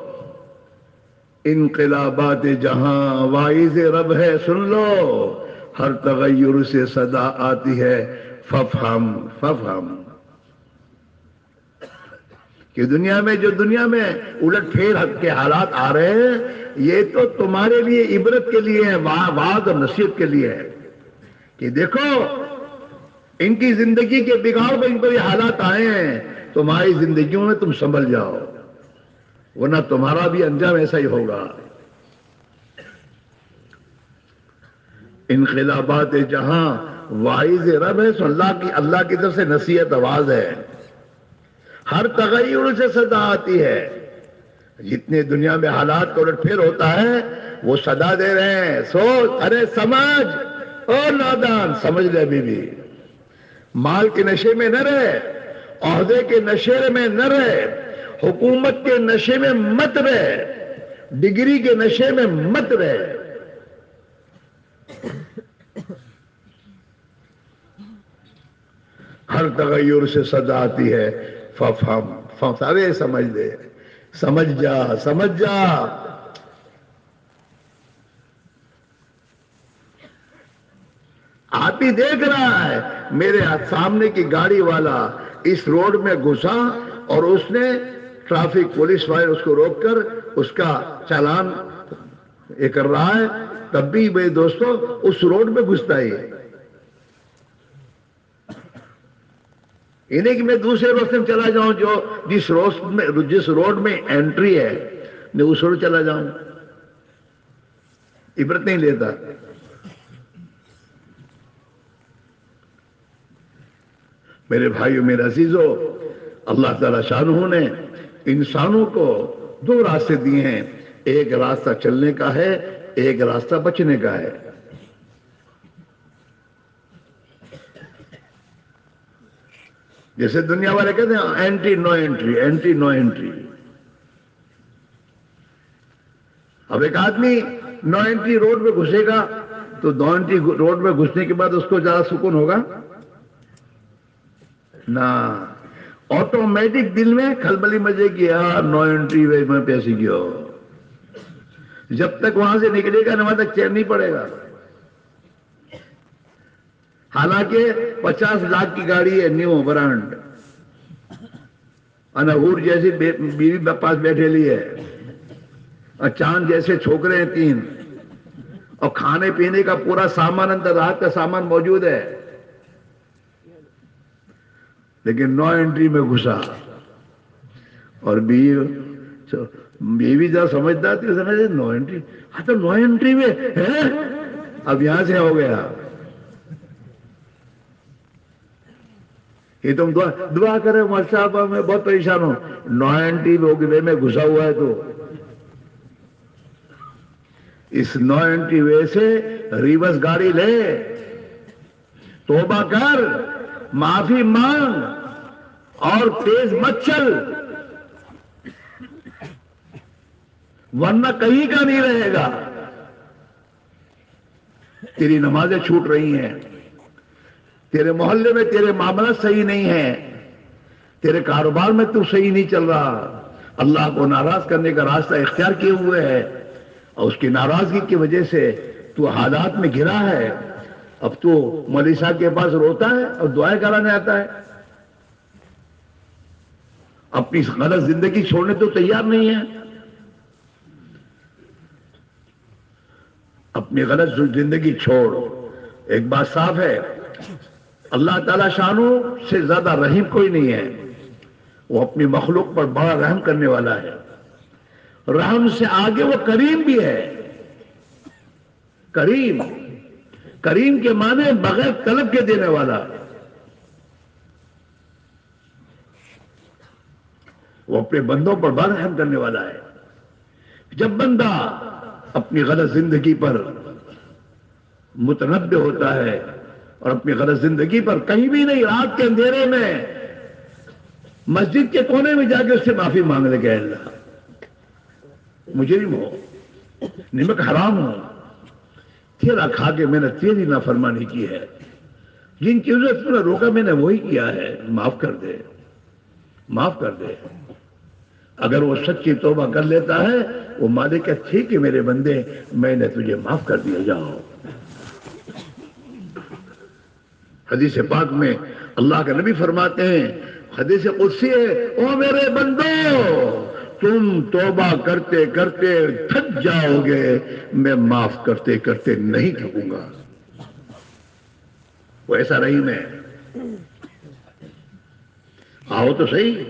انقلابات جہاں واعظ رب ہے سن لو، ہر تغیر سے صدا آتی ہے ففہم ففہم. کہ دنیا میں جو دنیا میں الٹ پھیر کے حالات آ رہے ہیں یہ تو تمہارے لیے عبرت کے لیے ہے، وعظ اور نصیحت کے لیے ہے کہ دیکھو ان کی زندگی کے بگاڑ پہ ان پر یہ حالات آئے ہیں، تمہاری زندگیوں میں تم سنبھل جاؤ ورنہ تمہارا بھی انجام ایسا ہی ہوگا. انقلابات جہاں واعظ رب ہے سو اللہ کی طرف سے نصیحت آواز ہے. ہر تغیر سے صدا آتی ہے، جتنے دنیا میں حالات کا الٹ پھیر ہوتا ہے وہ صدا دے رہے ہیں. سوچ، ارے سمجھ، او نادان سمجھ لے ابھی بھی. مال کے نشے میں نہ رہے، عہدے کے نشے میں نہ رہے، حکومت کے نشے میں مت رہے، ڈگری کے نشے میں مت رہے. ہر تغیر سے صدا آتی ہے ففہم. سارے سمجھ لے، سمجھ جا سمجھ جا. آتی دیکھ رہا ہے میرے سامنے کی گاڑی والا اس روڈ میں گھسا اور اس نے ٹریفک پولیس والے اس کو روک کر اس کا چالان یہ کر رہا ہے، تب بھی میرے دوستو اس روڈ میں گھستا ہی ہے. انہیں کہ میں دوسرے راستے میں چلا جاؤں جو جس روڈ میں انٹری ہے میں اس روڈ چلا جاؤں. عبرت نہیں لیتا. میرے بھائیو میرے عزیزو، اللہ تعالی شانہ نے انسانوں کو دو راستے دیے ہیں، ایک راستہ چلنے کا ہے، ایک راستہ بچنے کا ہے. جیسے دنیا والے کہتے ہیں entry no entry, entry no entry. اب ایک آدمی نو انٹری روڈ میں گھسے گا تو نو انٹری روڈ میں گھسنے کے بعد اس کو زیادہ سکون ہوگا نہ. آٹومیٹک دل میں کھلبلی مچے گی، یار نو انٹری میں پیسے گیا. جب تک وہاں سے نکلے گا نہ وہاں تک چین نہیں پڑے گا. حالانکہ 50 لاکھ کی گاڑی ہے نیو برانڈ، انہور جیسی بیوی پاس بیٹھے لی ہے، اور چاند جیسے چھوکرے ہیں 3، اور کھانے پینے کا پورا سامان اندر راحت کا سامان موجود ہے، لیکن نو انٹری میں گھسا. اور بیوی ذرا سمجھدار تھی، سمجھے نو انٹری، ہاں تو نو انٹری میں ہے، اب یہاں سے ہو گیا. یہ تم دعا کرے مول صاحب میں بہت پریشان ہوں، نو انٹری وے میں گھسا ہوا ہے. تو اس نو انٹری وے سے ریورس گاڑی لے، توبہ کر، معافی مانگ اور تیز مت چل، ورنہ کہیں کا نہیں رہے گا. تیری نمازیں چھوٹ رہی ہیں، تیرے محلے میں تیرے معاملات صحیح نہیں ہیں، تیرے کاروبار میں تو صحیح نہیں چل رہا، اللہ کو ناراض کرنے کا راستہ اختیار کیے ہوئے ہے، اور اس کی ناراضگی کی وجہ سے تو حالات میں گرا ہے. اب تو مولوی صاحب کے پاس روتا ہے اور دعائیں کرانے آتا ہے، اپنی غلط زندگی چھوڑنے تو تیار نہیں ہے. اپنی غلط زندگی چھوڑ. ایک بات صاف ہے، اللہ تعالی شانو سے زیادہ رحیم کوئی نہیں ہے. وہ اپنی مخلوق پر بڑا رحم کرنے والا ہے. رحم سے آگے وہ کریم بھی ہے. کریم، کریم کے معنی بغیر طلب کے دینے والا. وہ اپنے بندوں پر بڑا رحم کرنے والا ہے. جب بندہ اپنی غلط زندگی پر متنبع ہوتا ہے اور اپنی غلط زندگی پر کہیں بھی نہیں، رات کے اندھیرے میں مسجد کے کونے میں جا کے اس سے معافی مانگ لے کہ اللہ مجرم ہو، نمک حرام ہو، تیرا کھا کے میں نے تیری نافرمانی کی ہے، جن چیزوں سے تم نے روکا میں نے وہی کیا ہے، معاف کر دے، معاف کر دے. اگر وہ سچی توبہ کر لیتا ہے، وہ مالک ہے، ٹھیک ہے میرے بندے، میں نے تجھے معاف کر دیا، جاؤ. حدیث پاک میں اللہ کے نبی فرماتے ہیں، حدیث قدسی ہے، او میرے بندو تم توبہ کرتے کرتے تھک جاؤ گے، میں معاف کرتے کرتے نہیں تھکوں گا. وہ ایسا رحیم ہے. آؤ تو صحیح.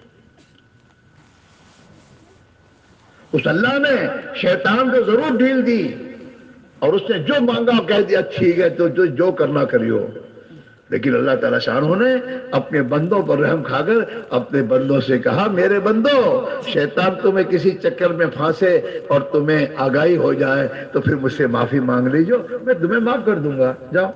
اس اللہ نے شیطان کو ضرور ڈھیل دی اور اس نے جو مانگا کہہ دیا ٹھیک ہے تو جو کرنا کریو، لیکن اللہ تعالیٰ شانہ نے اپنے بندوں پر رحم کھا کر اپنے بندوں سے کہا، میرے بندو شیطان تمہیں کسی چکر میں پھانسے اور تمہیں آگاہی ہو جائے تو پھر مجھ سے معافی مانگ لیجو، میں تمہیں معاف کر دوں گا، جاؤ.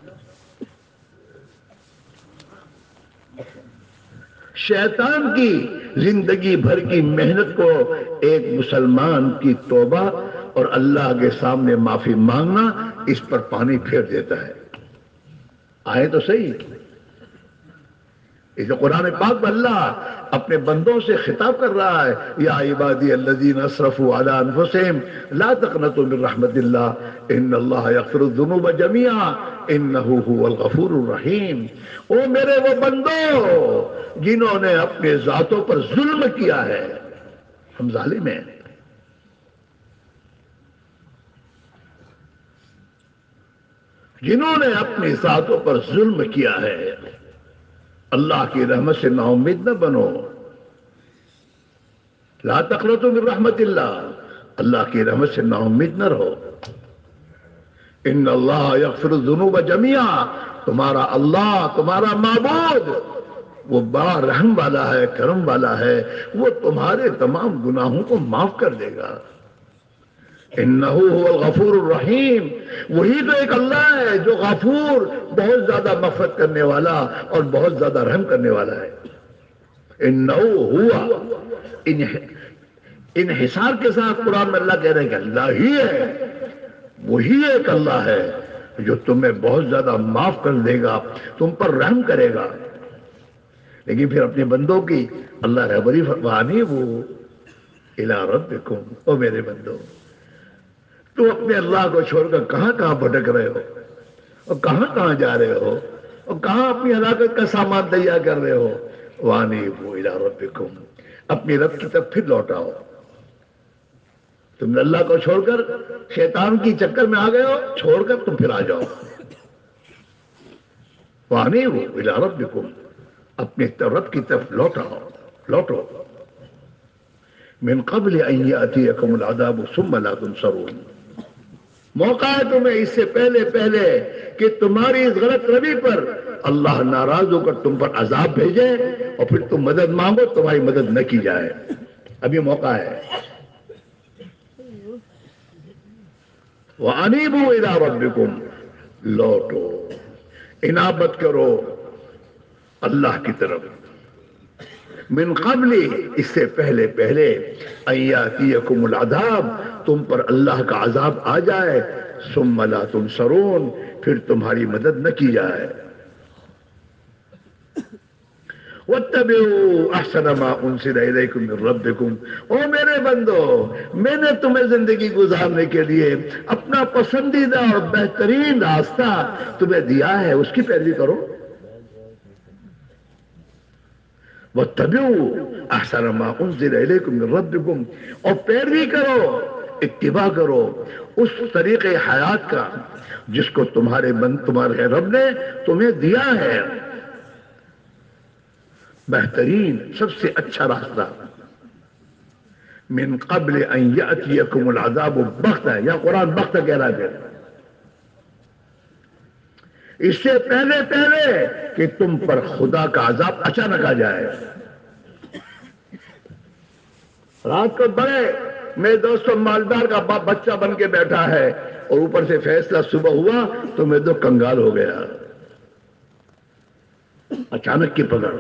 شیطان کی زندگی بھر کی محنت کو ایک مسلمان کی توبہ اور اللہ کے سامنے معافی مانگنا اس پر پانی پھیر دیتا ہے. آئے تو صحیح. اس قرآن پاک میں اللہ اپنے بندوں سے خطاب کر رہا ہے، یا عبادی الذین اسرفوا علی انفسہم لا تقنطوا من رحمت اللہ ان اللہ یغفر الذنوب جميعا انہ هو الغفور الرحیم. او میرے وہ بندو جنہوں نے اپنے ذاتوں پر ظلم کیا ہے، ہم ظالم ہیں، جنہوں نے اپنی ذاتوں پر ظلم کیا ہے، اللہ کی رحمت سے نا امید نہ بنو. لا تقنطوا من رحمت اللہ، اللہ کی رحمت سے نا امید نہ رہو. ان اللہ یغفر الذنوب جميعا، تمہارا اللہ، تمہارا معبود وہ بڑا رحم والا ہے، کرم والا ہے، وہ تمہارے تمام گناہوں کو معاف کر دے گا. انہ هو الغفور الرحیم، وہی تو ایک اللہ ہے جو غفور، بہت زیادہ مغفرت کرنے والا اور بہت زیادہ رحم کرنے والا ہے. انہ ہوا، انحصار کے ساتھ قرآن میں اللہ کہہ رہے ہیں کہ اللہ ہی ہے، وہی ایک اللہ ہے جو تمہیں بہت زیادہ معاف کر دے گا، تم پر رحم کرے گا. لیکن پھر اپنے بندوں کی اللہ رہبری فرمانی، وہ الی ربکم، او میرے بندو تو اپنے اللہ کو چھوڑ کر کہاں کہاں بھٹک رہے ہو اور کہاں کہاں جا رہے ہو اور کہاں اپنی ہلاکت کا سامان تیار کر رہے ہو. وانیبوا الی ربکم، اپنی رب کی طرف پھر لوٹاؤ. تم اللہ کو چھوڑ کر شیطان کی چکر میں آ گئے ہو، چھوڑ کر تم پھر آ جاؤ. وَأَنِيبُوا إِلَىٰ رَبِّكُمْ، اپنے رب کی طرف لوٹو. من قبل ان یاتیکم العذاب ثم لا تنصرون، موقع ہے تمہیں اس سے پہلے کہ تمہاری اس غلط روی پر اللہ ناراض ہو کر تم پر عذاب بھیجے اور پھر تم مدد مانگو، تمہاری مدد نہ کی جائے. ابھی موقع ہے. وَأَنِيبُوا إِلَىٰ رَبِّكُمْ، لوٹو، انابت کرو اللہ کی طرف. من قبل، اس سے پہلے ان یاتیکم العذاب، تم پر اللہ کا عذاب آ جائے، ثم لا تنصرون، پھر تمہاری مدد نہ کی جائے. واتبعوا احسن ما انزل الیکم من ربکم، او میرے بندو، میں نے تمہیں زندگی گزارنے کے لیے اپنا پسندیدہ اور بہترین راستہ تمہیں دیا ہے، اس کی پیروی کرو. واتبعوا احسن ما انزل الیکم من ربکم، اور پیروی کرو، اتباع کرو اس طریقے حیات کا جس کو تمہارے رب نے تمہیں دیا ہے، بہترین سب سے اچھا راستہ. من قبل ان یاتیکم العذاب بغتہ، یا قرآن بغتہ کہہ رہا ہے، اس سے پہلے کہ تم پر خدا کا عذاب اچانک آ جائے. رات کو بڑے میرے دوستوں مالدار کا باپ بچہ بن کے بیٹھا ہے اور اوپر سے فیصلہ صبح ہوا تو میں تو کنگال ہو گیا. اچانک کی پکڑ.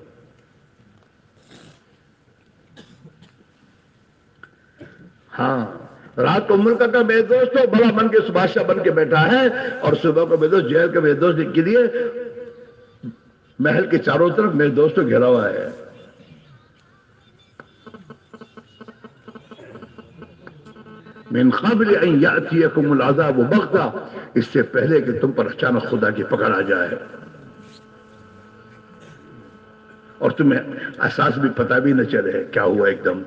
ہاں، رات کو ملک کا میرے دوستوں بڑا بن کے بادشاہ بن کے بیٹھا ہے اور صبح کو میرے دوست جیل کے میرے دوست کے لیے محل کے چاروں طرف میرے دوست گھیرا ہوا ہے. من قبل ان یاتیکم العذاب بغتہ، اس سے پہلے کہ تم پر اچانک خدا کی پکڑ آ جائے اور تمہیں احساس بھی پتہ بھی نہ چلے کیا ہوا ایک دم.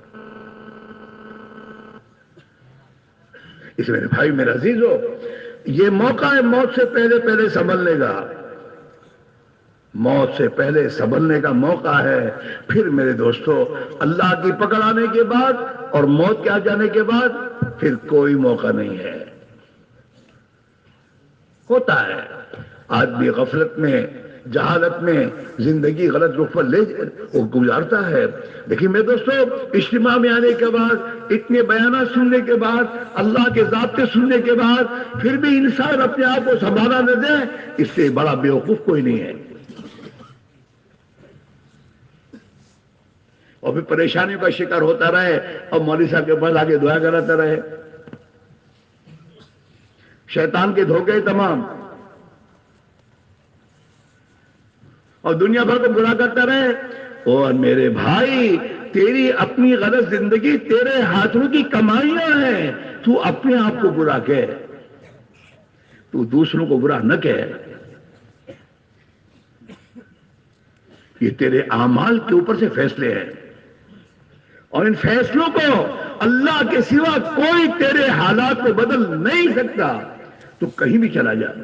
اس میرے بھائی میرے عزیزو، یہ موقع ہے موت سے پہلے سنبھلنے کا. موت سے پہلے سنبھلنے کا موقع ہے. پھر میرے دوستو اللہ کی پکڑ آنے کے بعد اور موت کے آ جانے کے بعد پھر کوئی موقع نہیں ہے. ہوتا ہے آدمی غفلت میں، جہالت میں زندگی غلط رخ پر گزارتا ہے. لیکن میرے دوستو اجتماع میں آنے کے بعد، اتنے بیانات سننے کے بعد، اللہ کے ضابطے سننے کے بعد پھر بھی انسان اپنے آپ کو سنبھالا نہ دے، اس سے بڑا بیوقوف کوئی نہیں ہے. اور پھر پریشانیوں کا شکار ہوتا رہے اور مولوی صاحب کے پاس آگے دعا کراتا رہے. شیطان کے دھوکے تمام، اور دنیا بھر کو برا کرتا رہے. اور میرے بھائی تیری اپنی غلط زندگی تیرے ہاتھوں کی کمائیاں ہیں. تو اپنے آپ کو برا کہہ، تو دوسروں کو برا نہ کہہ. یہ تیرے اعمال کے اوپر سے فیصلے ہیں اور ان فیصلوں کو اللہ کے سوا کوئی تیرے حالات کو بدل نہیں سکتا. تو کہیں بھی چلا جا.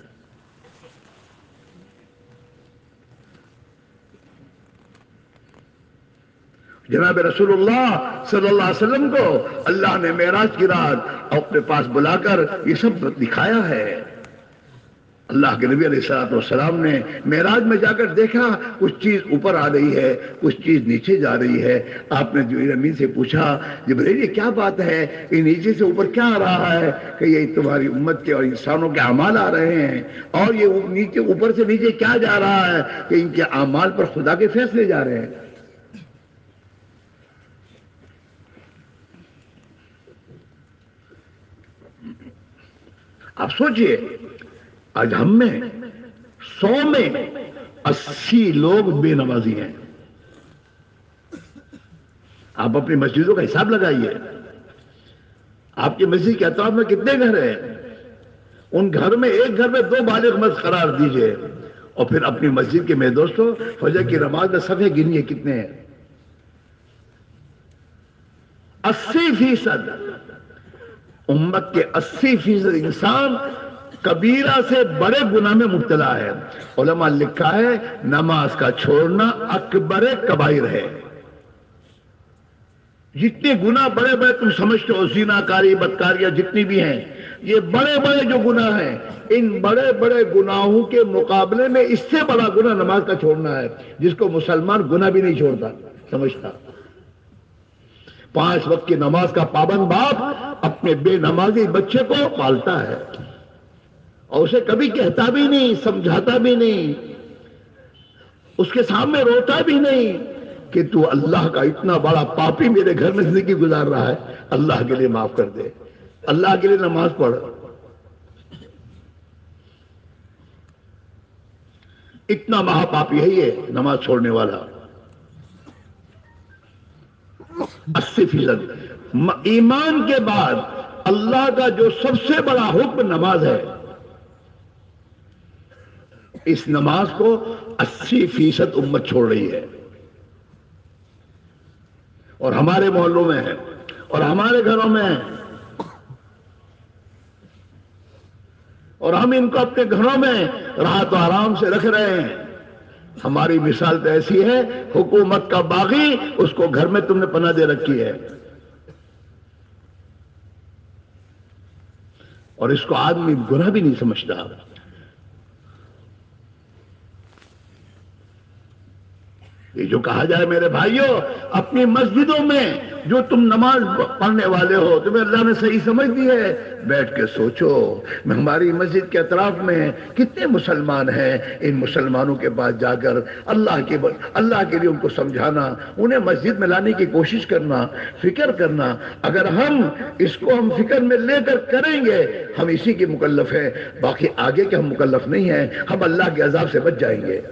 جناب رسول اللہ صلی اللہ علیہ وسلم کو اللہ نے معراج کی رات اپنے پاس بلا کر یہ سب دکھایا ہے. اللہ کے نبی علیہ السلام نے معراج میں جا کر دیکھا کچھ چیز اوپر آ رہی ہے، کچھ چیز نیچے جا رہی ہے. آپ نے جبرائیل امین سے پوچھا، جبرائیل یہ کیا بات ہے، یہ نیچے سے اوپر کیا آ رہا ہے؟ کہ یہ تمہاری امت کے اور انسانوں کے اعمال آ رہے ہیں. اور یہ نیچے اوپر سے نیچے کیا جا رہا ہے؟ کہ ان کے اعمال پر خدا کے فیصلے جا رہے ہیں. آپ سوچئے آج ہم میں 100 میں 80 لوگ بے نمازی ہیں. آپ اپنی مسجدوں کا حساب لگائیے. آپ کی مسجد کے اطراف میں کتنے گھر ہیں؟ ان گھر میں ایک گھر میں 2 بالغ مرد قرار دیجئے اور پھر اپنی مسجد کے میرے دوستوں فجر کی نماز میں صفحے گنیے کتنے ہیں. 80% امت کے 80% انسان کبیرہ سے بڑے گناہ میں مبتلا ہے. علماء لکھا ہے نماز کا چھوڑنا اکبر کبائر ہے. جتنے گناہ بڑے بڑے تم سمجھتے ہو، زنا کاری، بدکاریاں جتنی بھی ہیں، یہ بڑے بڑے جو گناہ ہیں، ان بڑے بڑے گناہوں کے مقابلے میں اس سے بڑا گناہ نماز کا چھوڑنا ہے، جس کو مسلمان گناہ بھی نہیں چھوڑتا سمجھتا. 5 وقت کی نماز کا پابند باپ اپنے بے نمازی بچے کو پالتا ہے اور اسے کبھی کہتا بھی نہیں، سمجھاتا بھی نہیں، اس کے سامنے روتا بھی نہیں کہ تو اللہ کا اتنا بڑا پاپی میرے گھر میں زندگی گزار رہا ہے، اللہ کے لیے معاف کر دے، اللہ کے لیے نماز پڑھ. اتنا مہا پاپی ہے یہ نماز چھوڑنے والا. 80% ایمان کے بعد اللہ کا جو سب سے بڑا حکم نماز ہے، اس نماز کو 80% امت چھوڑ رہی ہے. اور ہمارے محلوں میں ہے اور ہمارے گھروں میں ہے، اور ہم ان کو اپنے گھروں میں راحت و آرام سے رکھ رہے ہیں. ہماری مثال تو ایسی ہے، حکومت کا باغی، اس کو گھر میں تم نے پناہ دے رکھی ہے، اور اس کو آدمی گناہ بھی نہیں سمجھتا. یہ جو کہا جائے میرے بھائیوں، اپنی مسجدوں میں جو تم نماز پڑھنے والے ہو، تمہیں اللہ نے صحیح سمجھ دی ہے، بیٹھ کے سوچو ہماری مسجد کے اطراف میں کتنے مسلمان ہیں. ان مسلمانوں کے پاس جا کر اللہ کے لیے ان کو سمجھانا، انہیں مسجد میں لانے کی کوشش کرنا، فکر کرنا. اگر ہم اس کو فکر میں لے کر کریں گے، ہم اسی کے مکلف ہیں، باقی آگے کے ہم مکلف نہیں ہیں. ہم اللہ کے عذاب سے بچ جائیں گے،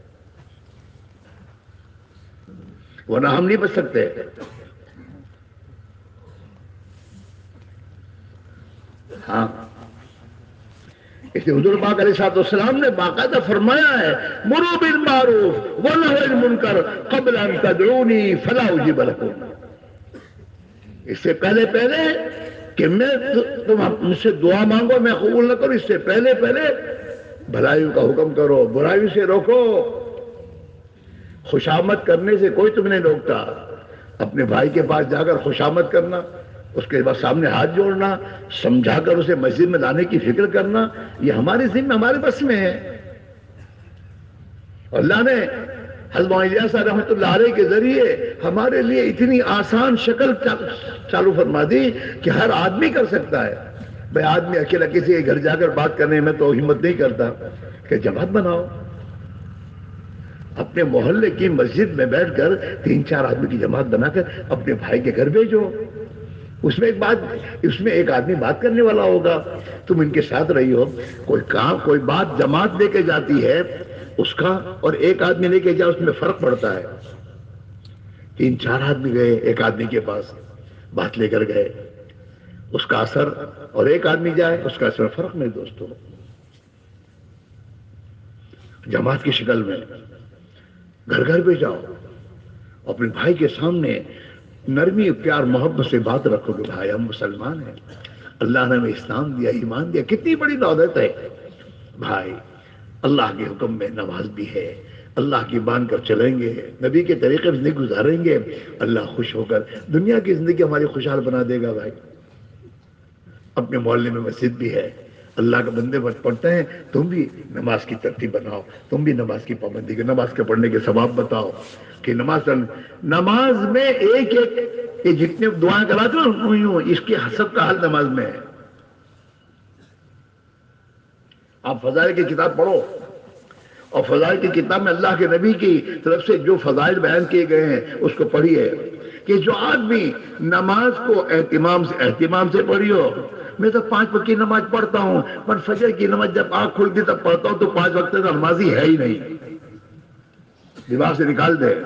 ورنہ ہم نہیں بچ سکتے. ہاں، اس لیے حضور پاک علیہ السلام نے باقاعدہ فرمایا ہے، مروا بالمعروف ونہوا عن المنکر قبل ان تدعونی فلا اجیب لکم. اس سے پہلے کہ میں تم مجھ سے دعا مانگو میں قبول نہ کروں، اس سے پہلے بھلائیوں کا حکم کرو، برائیوں سے روکو. خوشامد کرنے سے کوئی تم نہیں روکتا. اپنے بھائی کے پاس جا کر خوشامد کرنا، اس کے بعد سامنے ہاتھ جوڑنا، سمجھا کر اسے مسجد میں لانے کی فکر کرنا، یہ ہماری ذمہ، ہمارے بس میں ہے. اللہ نے حضرت الیاس رحمۃ اللہ علیہ کے ذریعے ہمارے لیے اتنی آسان شکل چالو فرما دی کہ ہر آدمی کر سکتا ہے. بھائی آدمی اکیلا کسی کے گھر جا کر بات کرنے میں تو ہمت نہیں کرتا کہ جماعت بناؤ، اپنے محلے کی مسجد میں بیٹھ کر 3-4 آدمی کی جماعت بنا کر اپنے بھائی کے گھر بھیجو. اس میں ایک آدمی بات کرنے والا ہوگا، تم ان کے ساتھ رہی ہو. کوئی بات جماعت لے کے جاتی ہے اس کا، اور ایک آدمی لے کے جائے، اس میں فرق پڑتا ہے. 3-4 آدمی گئے ایک آدمی کے پاس، بات لے کر گئے، اس کا اثر، اور ایک آدمی جائے اس کا اثر، فرق نہیں دوستو. جماعت کی شکل میں گھر پہ جاؤ، اپنے بھائی کے سامنے نرمی پیار محبت سے بات رکھو کہ بھائی ہم مسلمان ہیں، اللہ نے ہمیں اسلام دیا، ایمان دیا، کتنی بڑی دولت ہے بھائی. اللہ کے حکم میں نماز بھی ہے، اللہ کی مان کر چلیں گے، نبی کے طریقے میں زندگی گزاریں گے، اللہ خوش ہو کر دنیا کی زندگی ہماری خوشحال بنا دے گا. بھائی اپنے محلے میں مسجد بھی ہے، اللہ کے بندے پڑھتے ہیں، تم بھی نماز کی ترتیب بناؤ، تم بھی نماز کی پابندی کے، نماز کے پڑھنے کے ثواب بتاؤ کہ نماز میں ایک یہ جتنے دعائیں کراتے ہو اس کے سب کا حل نماز میں ہے. آپ فضائل کی کتاب پڑھو، اور فضائل کی کتاب میں اللہ کے نبی کی طرف سے جو فضائل بیان کیے گئے ہیں اس کو پڑھیے. کہ جو آدمی نماز کو اہتمام سے پڑھی ہو، میں تو 5 وقت کی نماز پڑھتا ہوں، پر فجر کی نماز جب آنکھ کھلتی تب پڑھتا ہوں، تو 5 وقت کا نمازی ہے ہی نہیں، دماغ سے نکال دے.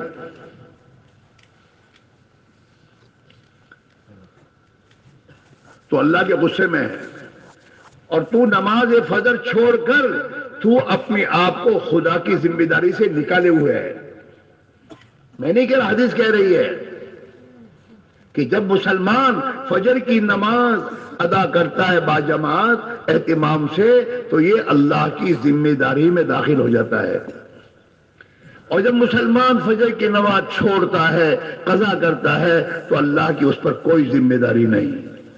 تو اللہ کے غصے میں ہے، اور تو نماز فجر چھوڑ کر تو اپنے آپ کو خدا کی ذمہ داری سے نکالے ہوئے ہے. میں نہیں کہہ رہا، حدیث کہہ رہی ہے. کہ جب مسلمان فجر کی نماز ادا کرتا ہے باجماعت اہتمام سے تو یہ اللہ کی ذمہ داری میں داخل ہو جاتا ہے، اور جب مسلمان فجر کی نماز چھوڑتا ہے، قضا کرتا ہے، تو اللہ کی اس پر کوئی ذمہ داری نہیں۔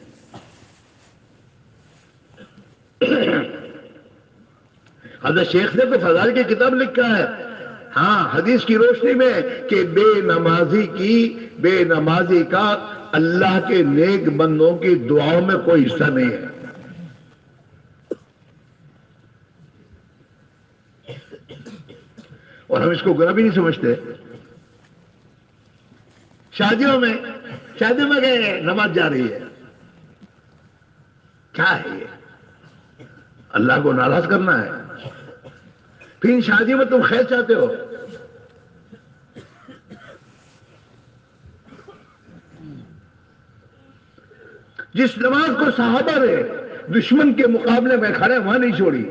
حضرت شیخ نے تو فضائل کی کتاب لکھا ہے، ہاں حدیث کی روشنی میں، کہ بے نمازی کا اللہ کے نیک بندوں کی دعاؤں میں کوئی حصہ نہیں ہے۔ اور ہم اس کو گناہ بھی نہیں سمجھتے۔ شادیوں میں گئے، نماز جا رہی ہے، کیا ہے یہ؟ اللہ کو ناراض کرنا ہے؟ پھر ان شادیوں میں تم خیر چاہتے ہو؟ جس نماز کو صحابہ نے دشمن کے مقابلے میں کھڑے وہاں نہیں چھوڑی۔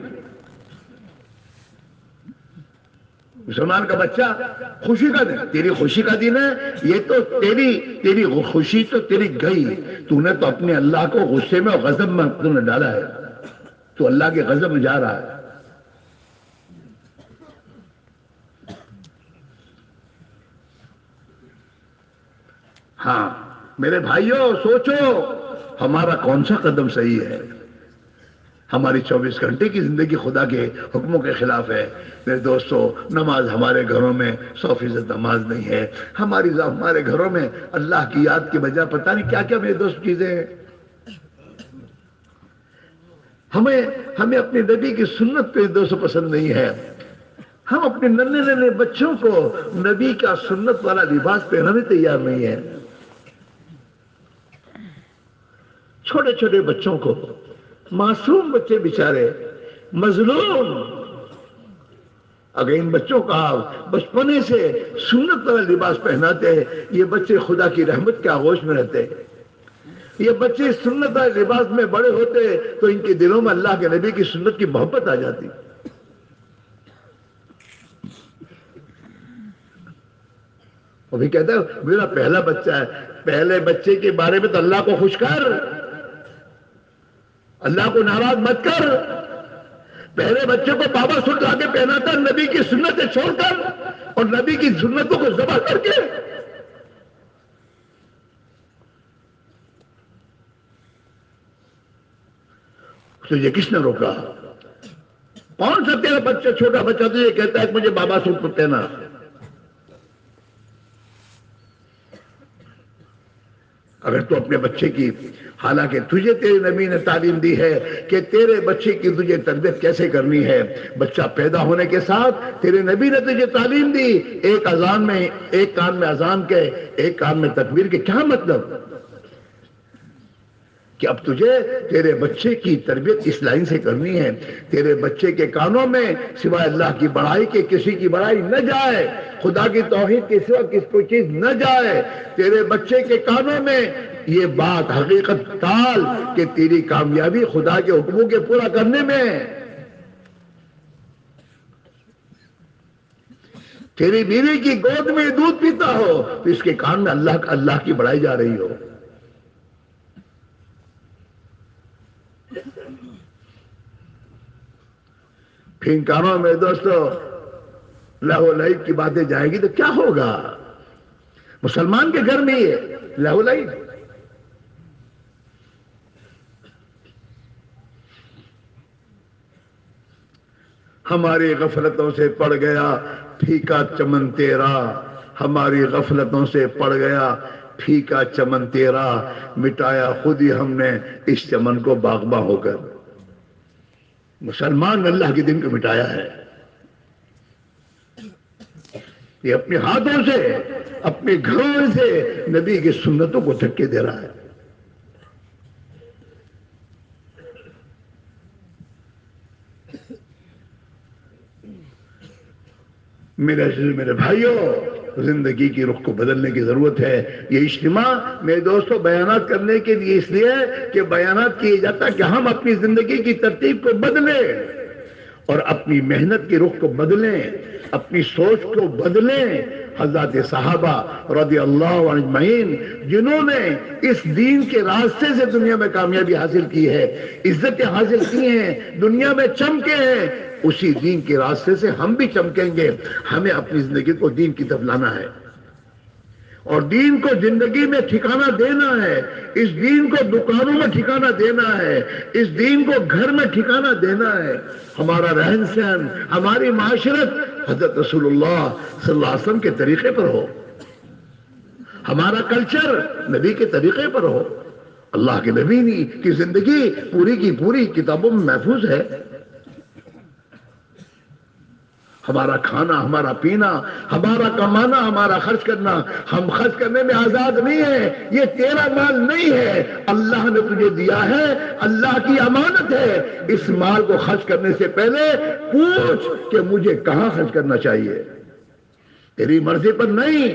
مسلمان کا بچہ خوشی کا دن، تیری خوشی کا دن ہے، یہ تو تیری خوشی تو تیری گئی، تو نے تو اپنے اللہ کو غصے میں اور غضب میں تو نے ڈالا ہے، تو اللہ کے غضب میں جا رہا ہے۔ ہاں میرے بھائیوں، سوچو ہمارا کون سا قدم صحیح ہے؟ ہماری 24 گھنٹے کی زندگی خدا کے حکموں کے خلاف ہے۔ میرے دوستو، نماز ہمارے گھروں میں 100% نماز نہیں ہے، ہمارے گھروں میں اللہ کی یاد کے بجائے پتہ نہیں کیا کیا میرے دوست چیزیں ہیں۔ ہمیں اپنے نبی کی سنت پہ دوستو پسند نہیں ہے۔ ہم اپنے ننھے بچوں کو نبی کا سنت والا لباس پہنانے تیار نہیں ہے۔ چھوٹے بچوں کو، معصوم بچے بیچارے مظلوم، اگر ان بچوں کا بچپنے سے سنت والا لباس پہناتے ہیں، یہ بچے خدا کی رحمت کے آغوش میں رہتے ہیں۔ یہ بچے سنت والے لباس میں بڑے ہوتے تو ان کے دلوں میں اللہ کے نبی کی سنت کی محبت آ جاتی۔ وہ بھی کہتا ہے میرا پہلا بچہ ہے، پہلے بچے کے بارے میں تو اللہ کو خوش کر، اللہ کو ناراض مت کر۔ پہلے بچے کو بابا سن لا کے پہناتا نبی کی سنتیں چھوڑ کر اور نبی کی سنتوں کو ذبح کر کے۔ تو یہ کس نے روکا؟ کون سا تیرا بچہ، چھوٹا بچہ تو یہ کہتا ہے کہ مجھے بابا سن پہنا؟ اگر تو اپنے بچے کی، حالانکہ تجھے تیرے نبی نے تعلیم دی ہے کہ تیرے بچے کی تجھے تربیت کیسے کرنی ہے، بچہ پیدا ہونے کے ساتھ تیرے نبی نے تجھے تعلیم دی، ایک کان میں اذان کے، ایک کان میں تکبیر کے، کیا مطلب؟ کہ اب تجھے تیرے بچے کی تربیت اس لائن سے کرنی ہے، تیرے بچے کے کانوں میں سوائے اللہ کی بڑائی کے کسی کی بڑائی نہ جائے، خدا کی توحید کے سوا کس کوئی چیز نہ جائے، تیرے بچے کے کانوں میں یہ بات حقیقت ڈال کہ تیری کامیابی خدا کے حکموں کے پورا کرنے میں، تیری بیوی کی گود میں دودھ پیتا ہو تو اس کے کان میں اللہ کی بڑائی جا رہی ہو۔ پھر کانوں میں دوستو لہو لعب کی باتیں جائیں گی تو کیا ہوگا؟ مسلمان کے گھر میں یہ لہو لعب۔ ہماری غفلتوں سے پڑ گیا پھیکا چمن تیرا، ہماری غفلتوں سے پڑ گیا پھیکا چمن تیرا، مٹایا خود ہی ہم نے اس چمن کو باغباں ہو کر۔ مسلمان اللہ کے دن کو مٹایا ہے، یہ اپنے ہاتھوں سے، اپنے گھروں سے نبی کی سنتوں کو دھکے دے رہا ہے۔ میرے بھائیوں، زندگی کی رخ کو بدلنے کی ضرورت ہے۔ یہ اجتماع میرے دوستوں بیانات کرنے کے لیے اس لیے کہ بیانات کیے جاتا کہ ہم اپنی زندگی کی ترتیب کو بدلیں اور اپنی محنت کی رخ کو بدلیں، اپنی سوچ کو بدلیں حضرات صحابہ رضی اللہ عنہ اجمعین جنہوں نے اس دین کے راستے سے دنیا میں کامیابی حاصل کی ہے، عزتیں حاصل کی ہیں، دنیا میں چمکے ہیں، اسی دین کے راستے سے ہم بھی چمکیں گے۔ ہمیں اپنی زندگی کو دین کی طرف لانا ہے اور دین کو زندگی میں ٹھکانہ دینا ہے، اس دین کو دکانوں میں ٹھکانہ دینا ہے، اس دین کو گھر میں ٹھکانہ دینا ہے۔ ہمارا رہن سہن، ہماری معاشرت حضرت رسول اللہ صلی اللہ علیہ وسلم کے طریقے پر ہو، ہمارا کلچر نبی کے طریقے پر ہو۔ اللہ کے نبی کی زندگی پوری کی پوری کتابوں میں محفوظ ہے۔ ہمارا کھانا، ہمارا پینا، ہمارا کمانا، ہمارا خرچ کرنا، ہم خرچ کرنے میں آزاد نہیں ہیں۔ یہ تیرا مال نہیں ہے، اللہ نے تجھے دیا ہے، اللہ کی امانت ہے۔ اس مال کو خرچ کرنے سے پہلے پوچھ کہ مجھے کہاں خرچ کرنا چاہیے، تیری مرضی پر نہیں۔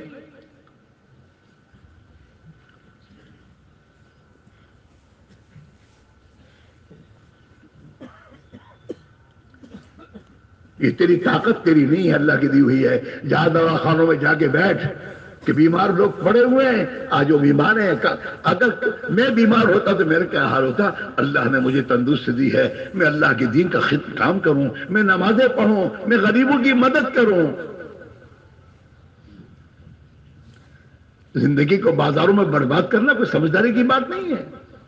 یہ تیری طاقت تیری نہیں ہے، اللہ کی دی ہوئی ہے۔ جا دوا خانوں میں جا کے بیٹھ کہ بیمار لوگ پڑے ہوئے ہیں، آج وہ بیمار ہیں، اگر میں بیمار ہوتا تو میرا کیا حال ہوتا؟ اللہ نے مجھے تندرست دی ہے، میں اللہ کے دین کا کام کروں، میں نمازیں پڑھوں، میں غریبوں کی مدد کروں۔ زندگی کو بازاروں میں برباد کرنا کوئی سمجھداری کی بات نہیں ہے۔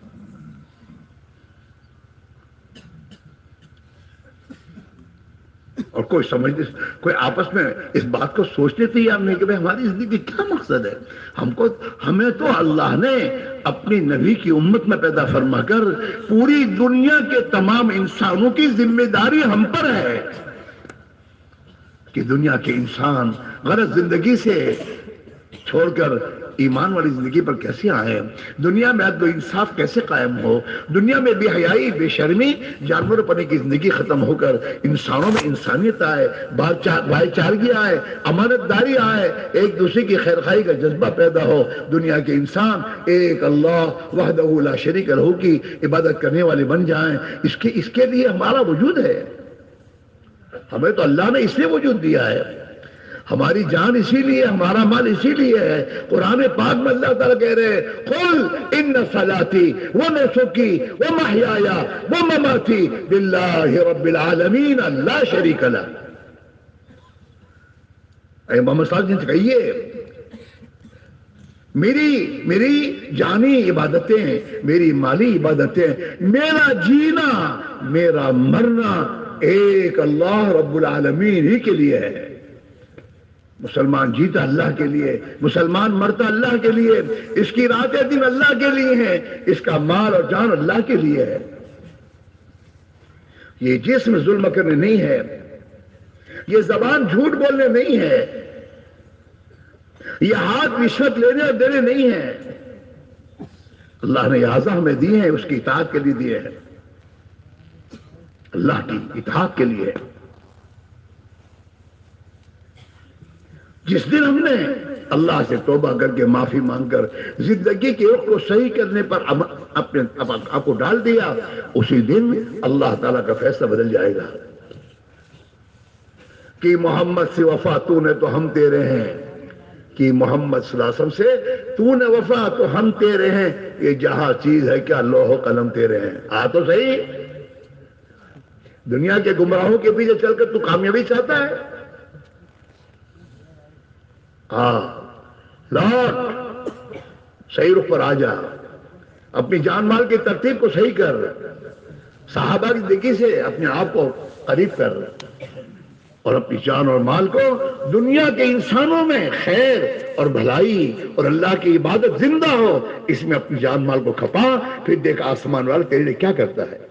اور کوئی آپس میں اس بات کو سوچنے تیار نہیں کہ ہماری زندگی کیا مقصد ہے۔ ہمیں تو اللہ نے اپنی نبی کی امت میں پیدا فرما کر پوری دنیا کے تمام انسانوں کی ذمہ داری ہم پر ہے کہ دنیا کے انسان غلط زندگی سے چھوڑ کر ایمان والی زندگی پر کیسے آئے، دنیا میں عدل و انصاف کیسے قائم ہو، دنیا میں بے حیائی، بے شرمی، جانور پنے کی زندگی ختم ہو کر انسانوں میں انسانیت آئے، بھائی چارگی آئے، امانت داری آئے، ایک دوسرے کی خیر خواہی کا جذبہ پیدا ہو، دنیا کے انسان ایک اللہ وحدہ لا شریک لہ کی عبادت کرنے والے بن جائیں۔ اس کے لیے ہمارا وجود ہے۔ ہمیں تو اللہ نے اس لیے وجود دیا ہے، ہماری جان اسی لیے، ہمارا مال اسی لیے ہے۔ قرآن پاک میں اللہ تعالیٰ کہہ رہے ہیں قُلْ إِنَّ صَلَاتِي وَنُسُكِي وَمَحْيَايَ وَمَمَاتِي لِلَّهِ رَبِّ الْعَالَمِينَ لَا شَرِيكَ لَهُ۔ اے محمد صلی اللہ علیہ وسلم کہیے میری جانی عبادتیں، میری مالی عبادتیں، میرا جینا، میرا مرنا ایک اللہ رب العالمین ہی کے لیے ہے۔ مسلمان جیتا اللہ کے لیے، مسلمان مرتا اللہ کے لیے، اس کی راتیں دن اللہ کے لیے ہیں، اس کا مال اور جان اللہ کے لیے ہے۔ یہ جسم ظلم کرنے نہیں ہے، یہ زبان جھوٹ بولنے نہیں ہے، یہ ہاتھ رشوت لینے اور دینے نہیں ہے۔ اللہ نے یہ اعضاء ہمیں دیے ہیں، اس کی اطاعت کے لیے دیے ہیں، اللہ کی اطاعت کے لیے۔ جس دن ہم نے اللہ سے توبہ کر کے معافی مانگ کر زندگی کے وقت کو صحیح کرنے پر اپنے آپ کو ڈال دیا، اسی دن اللہ تعالیٰ کا فیصلہ بدل جائے گا کہ محمد سے وفا تو نے تو ہم تیرے ہیں، کہ محمد صلی اللہ علیہ وسلم سے تو نے وفا تو ہم تیرے ہیں، یہ جہاں چیز ہے کیا لوح و قلم تیرے ہیں۔ تو صحیح، دنیا کے گمراہوں کے پیچھے چل کر تو کامیابی چاہتا ہے؟ لوٹ صحیح رخ پر آ جا، اپنی جان مال کی ترتیب کو صحیح کر، صحابہ کی زندگی سے اپنے آپ کو قریب کر، اور اپنی جان اور مال کو دنیا کے انسانوں میں خیر اور بھلائی اور اللہ کی عبادت زندہ ہو، اس میں اپنی جان مال کو کھپا، پھر دیکھ آسمان والا تیرے لیے کیا کرتا ہے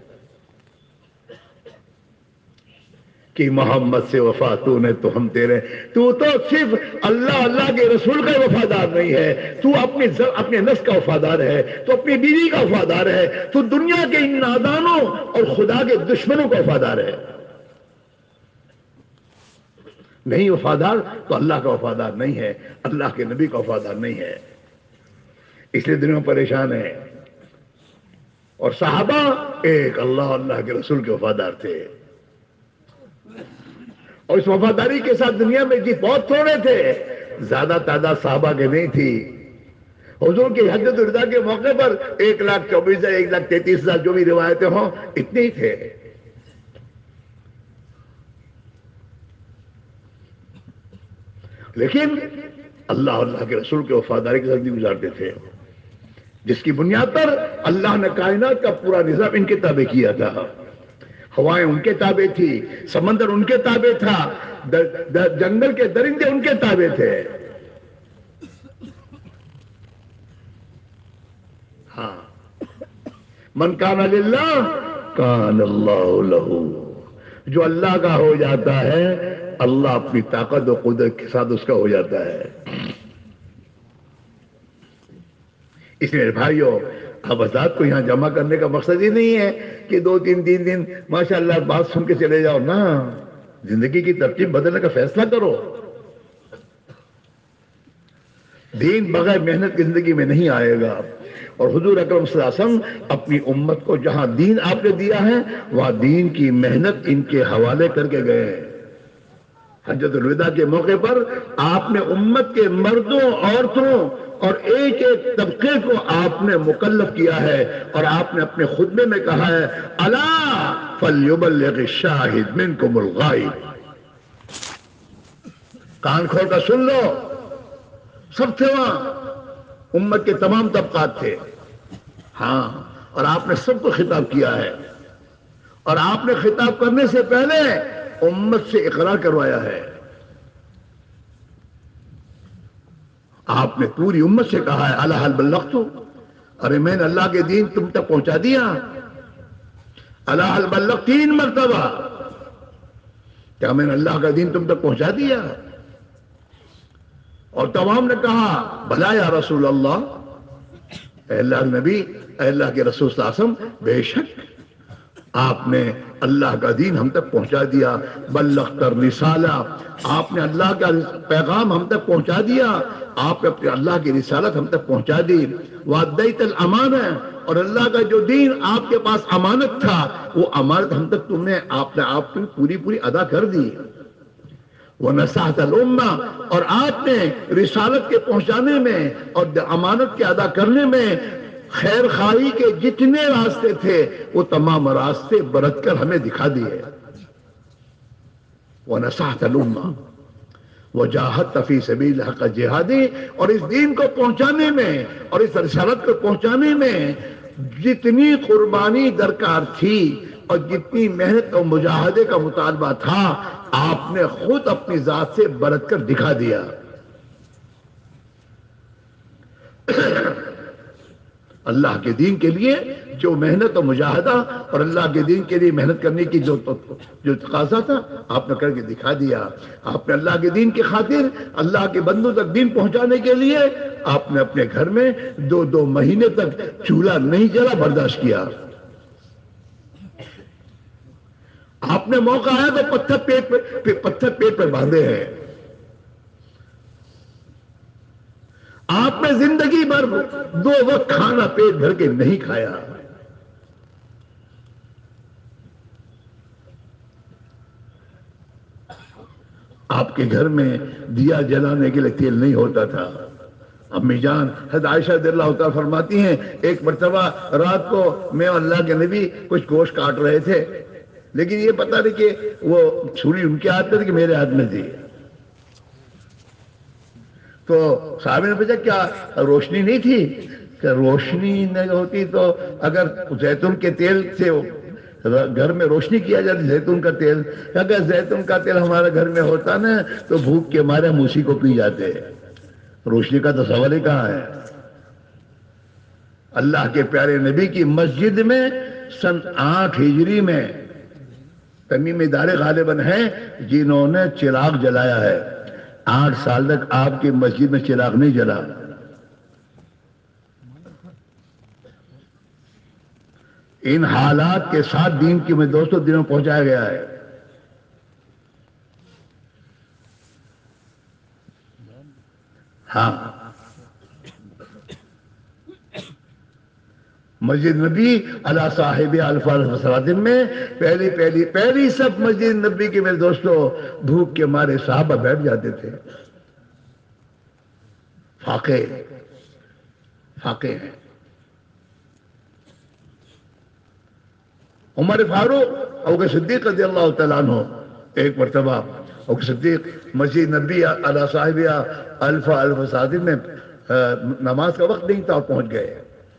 کہ محمد سے وفا تو نے تو ہم تیرے۔ تو صرف اللہ کے رسول کا وفادار نہیں ہے، تو اپنے نفس کا وفادار ہے، تو اپنی بیوی کا وفادار ہے، تو دنیا کے ان نادانوں اور خدا کے دشمنوں کا وفادار ہے۔ نہیں وفادار تو اللہ کا وفادار نہیں ہے، اللہ کے نبی کا وفادار نہیں ہے، اس لیے دنیا پریشان ہے۔ اور صحابہ ایک اللہ کے رسول کے وفادار تھے، اور اس وفاداری کے ساتھ دنیا میں جی بہت تھوڑے تھے، زیادہ تعداد صحابہ کے نہیں تھی. حضور کی حجۃ الوداع کے موقع پر 1,24,000 1,33,000 جو بھی روایتیں ہوں اتنے ہی تھے. لیکن اللہ کے رسول کے وفاداری کی زندگی گزارتے تھے، جس کی بنیاد پر اللہ نے کائنات کا پورا نظام ان کے تابع کیا تھا. ہوائیں ان کے تابع تھی، سمندر ان کے تابع تھا، جنگل کے درندے ان کے تابع تھے. ہاں، من کان للہ کان اللہ لہ. جو اللہ کا ہو جاتا ہے اللہ اپنی طاقت و قدرت کے ساتھ اس کا ہو جاتا ہے. اس لیے بھائیوں، اب آزاد کو یہاں جمع کرنے کا مقصد ہی نہیں ہے کہ 2-3 دن ماشاءاللہ بات سن کے چلے جاؤ. نا، زندگی کی ترتیب بدلنے کا فیصلہ کرو. دین بغیر محنت کی زندگی میں نہیں آئے گا. اور حضور اکرم صلی اللہ علیہ وسلم اپنی امت کو جہاں دین آپ نے دیا ہے وہاں دین کی محنت ان کے حوالے کر کے گئے. حجۃ الوداع کے موقع پر آپ نے امت کے مردوں، عورتوں اور ایک ایک طبقے کو آپ نے مکلف کیا ہے، اور آپ نے اپنے خطبے میں کہا ہے الا فلیبلغ الشاہد منکم الغائب. کان کھول کر سن لو. سب تھے وہاں، امت کے تمام طبقات تھے. ہاں، اور آپ نے سب کو خطاب کیا ہے، اور آپ نے خطاب کرنے سے پہلے امت سے اقرار کروایا ہے. آپ نے پوری امت سے کہا ہے الا هل بلغت، ارے میں نے اللہ کے دین تم تک پہنچا دیا. الا هل بلغت 3 مرتبہ، کیا میں نے اللہ کا دین تم تک پہنچا دیا؟ اور تمام نے کہا بھلا یا رسول اللہ، اے اللہ کے نبی، اے اللہ کے رسول صلی اللہ علیہ وسلم، بے شک آپ نے اللہ کا دین ہم تک پہنچا دیا. بلغت الرسالہ، آپ نے اللہ کا پیغام ہم تک پہنچا دیا، آپ نے اپنے اللہ کی رسالت ہم تک پہنچا دی. وادیت الامانہ، اور اللہ کا جو دین آپ کے پاس امانت تھا وہ امانت ہم تک تم نے آپ کی پوری ادا کر دی. ونصحت الامہ، اور آپ نے رسالت کے پہنچانے میں اور امانت کے ادا کرنے میں خیر خواہی کے جتنے راستے تھے وہ تمام راستے برت کر ہمیں دکھا دیے. وَنَصَحْتَ الْأُمَّةَ وَجَاهَدْتَ فِي سَبِيلِ حَقَّ جہادی، اور اس دین کو پہنچانے میں اور اس رسالت کو پہنچانے میں جتنی قربانی درکار تھی اور جتنی محنت اور مجاہدے کا مطالبہ تھا آپ نے خود اپنی ذات سے برت کر دکھا دیا. اللہ کے دین کے لیے جو محنت اور مجاہدہ اور اللہ کے دین کے لیے محنت کرنے کی جو تقاضا تھا آپ نے کر کے دکھا دیا. آپ نے اللہ کے دین کی خاطر اللہ کے بندوں تک دین پہنچانے کے لیے آپ نے اپنے گھر میں 2 مہینے تک چولہا نہیں جلا برداشت کیا. آپ نے موقع آیا تو پتھر پیٹ پر باندھے ہیں. آپ نے زندگی بھر 2 وقت کھانا پیٹ بھر کے نہیں کھایا. آپ کے گھر میں دیا جلانے کے لیے تیل نہیں ہوتا تھا. امی جان حضرت عائشہ رضی اللہ تعالیٰ فرماتی ہیں ایک مرتبہ رات کو میں اور اللہ کے نبی کچھ گوشت کاٹ رہے تھے، لیکن یہ پتہ نہیں کہ وہ چھری ان کے ہاتھ میں تھی کہ میرے ہاتھ میں تھی. تو صحابی نے پوچھا کیا روشنی نہیں تھی؟ کہ روشنی نہیں ہوتی تو اگر زیتون کے تیل سے گھر میں روشنی کیا جاتی زیتون کا تیل، اگر زیتون کا تیل ہمارے گھر میں ہوتا نا تو بھوک کے مارے ہم اسی کو پی جاتے. روشنی کا تو سوال ہی کہاں ہے. اللہ کے پیارے نبی کی مسجد میں سن 8 ہجری میں تمیم دار غالباً ہیں جنہوں نے چراغ جلایا ہے. 8 سال تک آپ کی مسجد میں چراغ نہیں جلا. ان حالات کے ساتھ دین کی میں 200 دنوں پہنچایا گیا ہے. ہاں، مسجد نبی علی صاحب الفاظ صلاتن میں پہلی سب مسجد نبی کے میرے دوستوں بھوک کے مارے صحابہ بیٹھ جاتے تھے. فاقے ہیں۔ عمر فاروق ابوبکر صدیق رضی اللہ تعالیٰ عنہ ایک مرتبہ ابوبکر صدیق مسجد نبی علی صاحبہ الف صادم میں نماز کا وقت نہیں تھا اور پہنچ گئے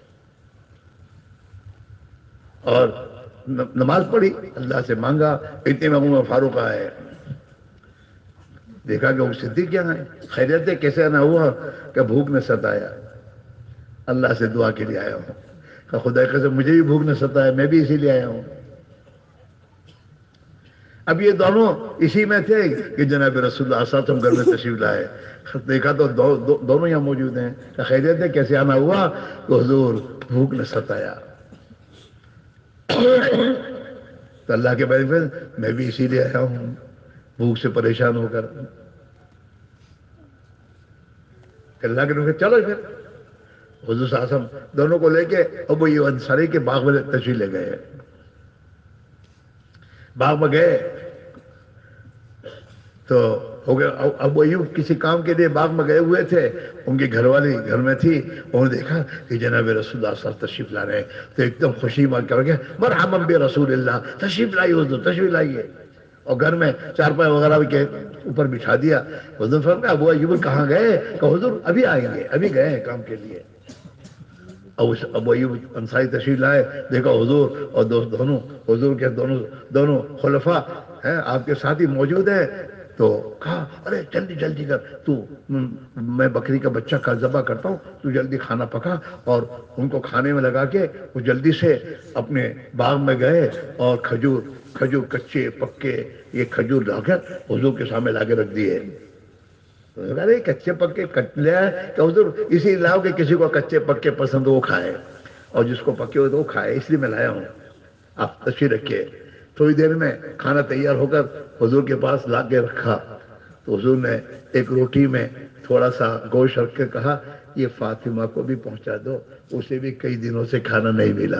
اور نماز پڑھی، اللہ سے مانگا، اتنے میں عمر فاروق آئے، دیکھا کہ ابوبکر صدیق کیا ہے، خیریت ہے، کیسے نہ ہوا کہ بھوک نے ستایا، اللہ سے دعا کے لیے آیا ہوں، کہ خدا کی قسم مجھے بھی بھوک نے ستایا، میں بھی اسی لیے آیا ہوں۔ اب یہ دونوں اسی میں تھے کہ جناب رسول اللہ صلی اللہ علیہ وسلم گھر میں تشریف لائے، دیکھا تو دونوں یہاں موجود ہیں، کہ خیریت ہے، کیسے آنا ہوا، تو حضور بھوک نے ستایا۔ تو اللہ کے بھائی میں بھی اسی لیے آیا ہوں، بھوک سے پریشان ہو کر۔ اللہ کے نبی چلو پھر حضور صلی اللہ علیہ وسلم دونوں کو لے کے ابو ایوب انصاری کے باغ میں تشریف لے گئے، باغ میں گئے تو ہو گیا، ابو ایوب کسی کام کے لیے باغ میں گئے ہوئے تھے، ان کی گھر والی گھر میں تھی، انہوں نے دیکھا کہ جناب رسول اللہ صلی اللہ علیہ وسلم تشریف لا رہے ہیں، تو ایک دم خوشی مان کر گئے، مرحبا برسول اللہ، تشریف لائیے حضور، تشریف لائیے، اور گھر میں چارپائی وغیرہ بھی کے اوپر بٹھا دیا۔ حضور فرمایا ابو ایوب کہاں گئے، کہ حضور ابھی آئیں گے، ابھی گئے ہیں کام کے لیے۔ ابو ایوب انصاری تشریف لائے، دیکھا حضور اور دونوں حضور کے دونوں خلفاء ہیں آپ کے ساتھی موجود ہیں، تو کہا ارے جلدی جلدی کر، میں بکری کا بچہ کا ذبح کرتا ہوں، تو جلدی کھانا پکا، اور ان کو کھانے میں لگا کے وہ جلدی سے اپنے باغ میں گئے اور کھجور کچے پکے یہ کھجور لا کر حضور کے سامنے لا کے رکھ دیے۔ ارے کچے پکے کٹ لیا ہے کہ حضور اسی لاؤ کہ کسی کو کچے پکے پسند ہو وہ کھائے، اور جس کو پکے ہو تو وہ کھائے، اس لیے میں لایا ہوں، آپ تشریف رکھیے۔ تھوڑی دیر میں کھانا تیار ہو کر حضور کے پاس لا کے رکھا، تو حضور نے ایک روٹی میں تھوڑا سا گوشت رکھ کے کہا یہ فاطمہ کو بھی پہنچا دو، اسے بھی کئی دنوں سے کھانا نہیں ملا۔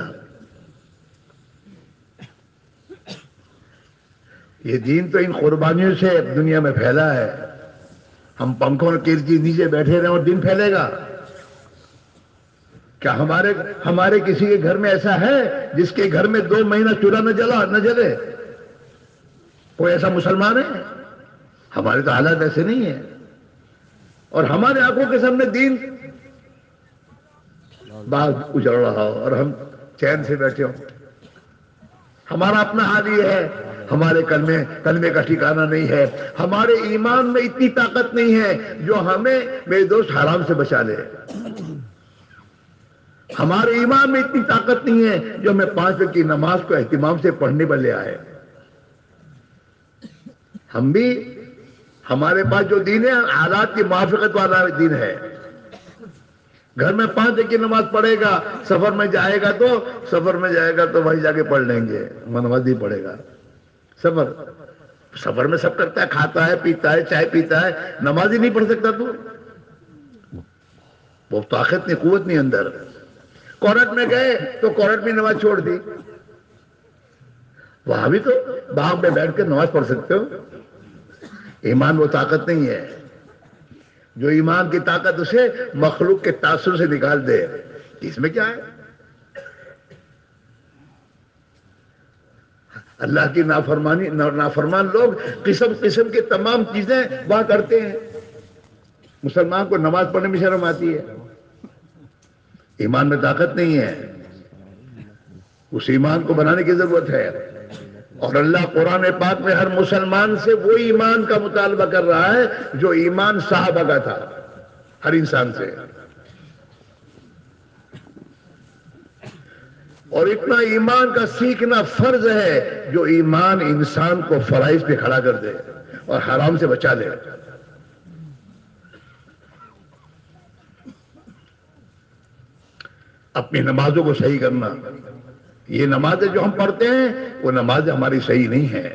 یہ دین تو ان قربانیوں سے دنیا میں پھیلا ہے، ہم پنکھوں کے نیچے بیٹھے رہیں اور دین پھیلے گا کیا؟ ہمارے کسی کے گھر میں ایسا ہے جس کے گھر میں 2 مہینہ چولہا نہ جلے؟ کوئی ایسا مسلمان ہے؟ ہمارے تو حالات ایسے نہیں ہیں، اور ہمارے آنکھوں کے سامنے دین باغ اجڑ رہا ہو اور ہم چین سے بیٹھے ہوں۔ ہمارا اپنا حال یہ ہے، ہمارے کلمے کا ٹھکانہ نہیں ہے، ہمارے ایمان میں اتنی طاقت نہیں ہے جو ہمیں میرے دوست حرام سے بچا لے، ہمارے ایمان میں اتنی طاقت نہیں ہے جو ہمیں 5 وقت کی نماز کو اہتمام سے پڑھنے پر لے آئے۔ ہم بھی، ہمارے پاس جو دین ہے حالات کی موافقت والا دین ہے، گھر میں 5 وقت کی نماز پڑھے گا، سفر میں جائے گا تو وہیں جا کے پڑھ لیں گے، نماز نہیں پڑھے گا۔ سفر میں سب کرتا ہے، کھاتا ہے، پیتا ہے، چائے پیتا ہے، نماز ہی نہیں پڑھ سکتا تو وہ طاقت نہیں، قوت نہیں اندر۔ کورٹ میں گئے تو کورٹ میں نماز چھوڑ دی، وہاں بھی تو باغ میں بیٹھ کر نماز پڑھ سکتے ہو۔ ایمان وہ طاقت نہیں ہے جو ایمان کی طاقت اسے مخلوق کے تاثر سے نکال دے، اس میں کیا ہے؟ اللہ کی نافرمان لوگ قسم قسم کے تمام چیزیں وہاں کرتے ہیں، مسلمان کو نماز پڑھنے میں شرم آتی ہے، ایمان میں طاقت نہیں ہے، اس ایمان کو بنانے کی ضرورت ہے۔ اور اللہ قرآن پاک میں ہر مسلمان سے وہ ایمان کا مطالبہ کر رہا ہے جو ایمان صحابہ کا تھا، ہر انسان سے، اور اتنا ایمان کا سیکھنا فرض ہے جو ایمان انسان کو فرائض پہ کھڑا کر دے اور حرام سے بچا لے۔ اپنی نمازوں کو صحیح کرنا، یہ نمازیں جو ہم پڑھتے ہیں وہ نمازیں ہماری صحیح نہیں ہیں۔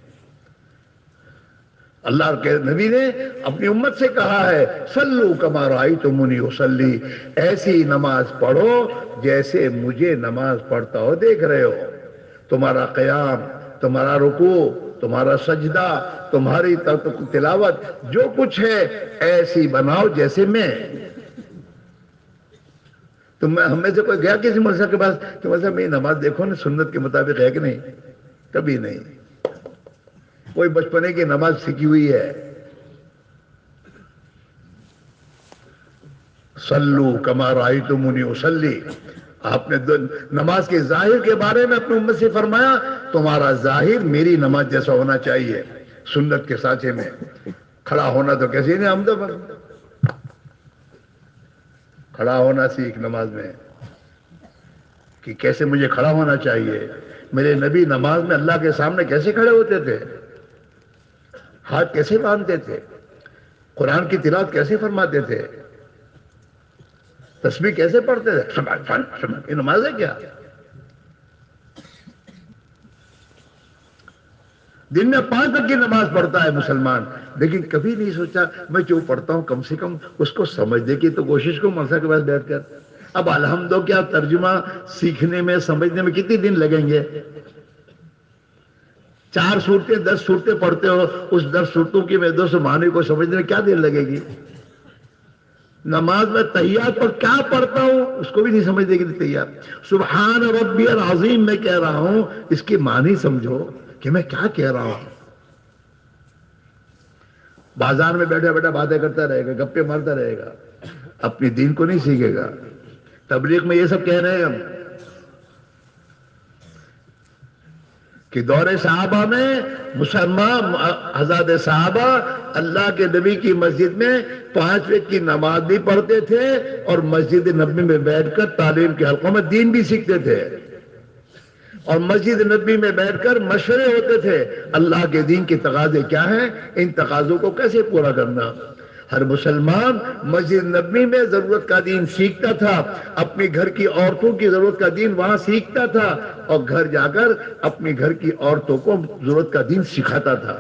اللہ کے نبی نے اپنی امت سے کہا ہے صلو کما رأیتمونی اصلی، ایسی نماز پڑھو جیسے مجھے نماز پڑھتا ہو دیکھ رہے ہو، تمہارا قیام، تمہارا رکوع، تمہارا سجدہ، تمہاری تلاوت، جو کچھ ہے ایسی بناؤ جیسے میں تو ہم میں سے کوئی گیا کسی مدرسہ کے پاس کہ مدرسہ میری نماز دیکھو نا سنت کے مطابق ہے کہ نہیں؟ کبھی نہیں. کوئی بچپنے کی نماز سیکھی ہوئی ہے. صلو کما رأیتمونی اصلی. آپ نے نماز کے ظاہر کے بارے میں اپنی امت سے فرمایا تمہارا ظاہر میری نماز جیسا ہونا چاہیے. سنت کے سانچے میں کھڑا ہونا تو کیسے نہیں، ہم تو کھڑا ہونا سیکھ نماز میں کہ کیسے مجھے کھڑا ہونا چاہیے. میرے نبی نماز میں اللہ کے سامنے کیسے کھڑے ہوتے تھے، ہاتھ کیسے باندھتے تھے، قرآن کی تلاوت کیسے فرماتے تھے، تسبیح کیسے پڑھتے تھے. یہ نماز ہے کیا؟ دن میں 5 وقت کی نماز پڑھتا ہے مسلمان، لیکن کبھی نہیں سوچا میں جو پڑھتا ہوں کم سے کم اس کو سمجھنے کی تو کوشش کو مدرسہ کے پاس بیٹھ کر. اب الحمدو کیا ترجمہ سیکھنے میں سمجھنے میں کتنی دن لگیں گے؟ 4 صورتیں 10 صورتیں پڑھتے ہو، اس 10 صورتوں کی میں 200 معنی کو سمجھنے میں کیا دن لگے گی؟ نماز میں تحیات پر کیا پڑھتا ہوں اس کو بھی نہیں سمجھنے کی تیار. سبحان ربی العظیم میں کہہ رہا ہوں، اس کی معنی سمجھو کہ میں کیا کہہ رہا ہوں. بازار میں بیٹھا بیٹھا باتیں کرتا رہے گا، گپے مارتا رہے گا، اپنی دین کو نہیں سیکھے گا. تبلیغ میں یہ سب کہہ رہے ہیں ہم کہ دور صحابہ میں مسلمان حضرات صحابہ اللہ کے نبی کی مسجد میں 5 وقت کی نماز بھی پڑھتے تھے اور مسجد نبی میں بیٹھ کر تعلیم کے حلقوں میں دین بھی سیکھتے تھے، اور مسجد نبی میں بیٹھ کر مشورے ہوتے تھے اللہ کے دین کے تقاضے کیا ہیں، ان تقاضوں کو کیسے پورا کرنا. ہر مسلمان مسجد نبی میں ضرورت کا دین سیکھتا تھا، اپنی گھر کی عورتوں کی ضرورت کا دین وہاں سیکھتا تھا، اور گھر جا کر اپنی گھر کی عورتوں کو ضرورت کا دین سکھاتا تھا.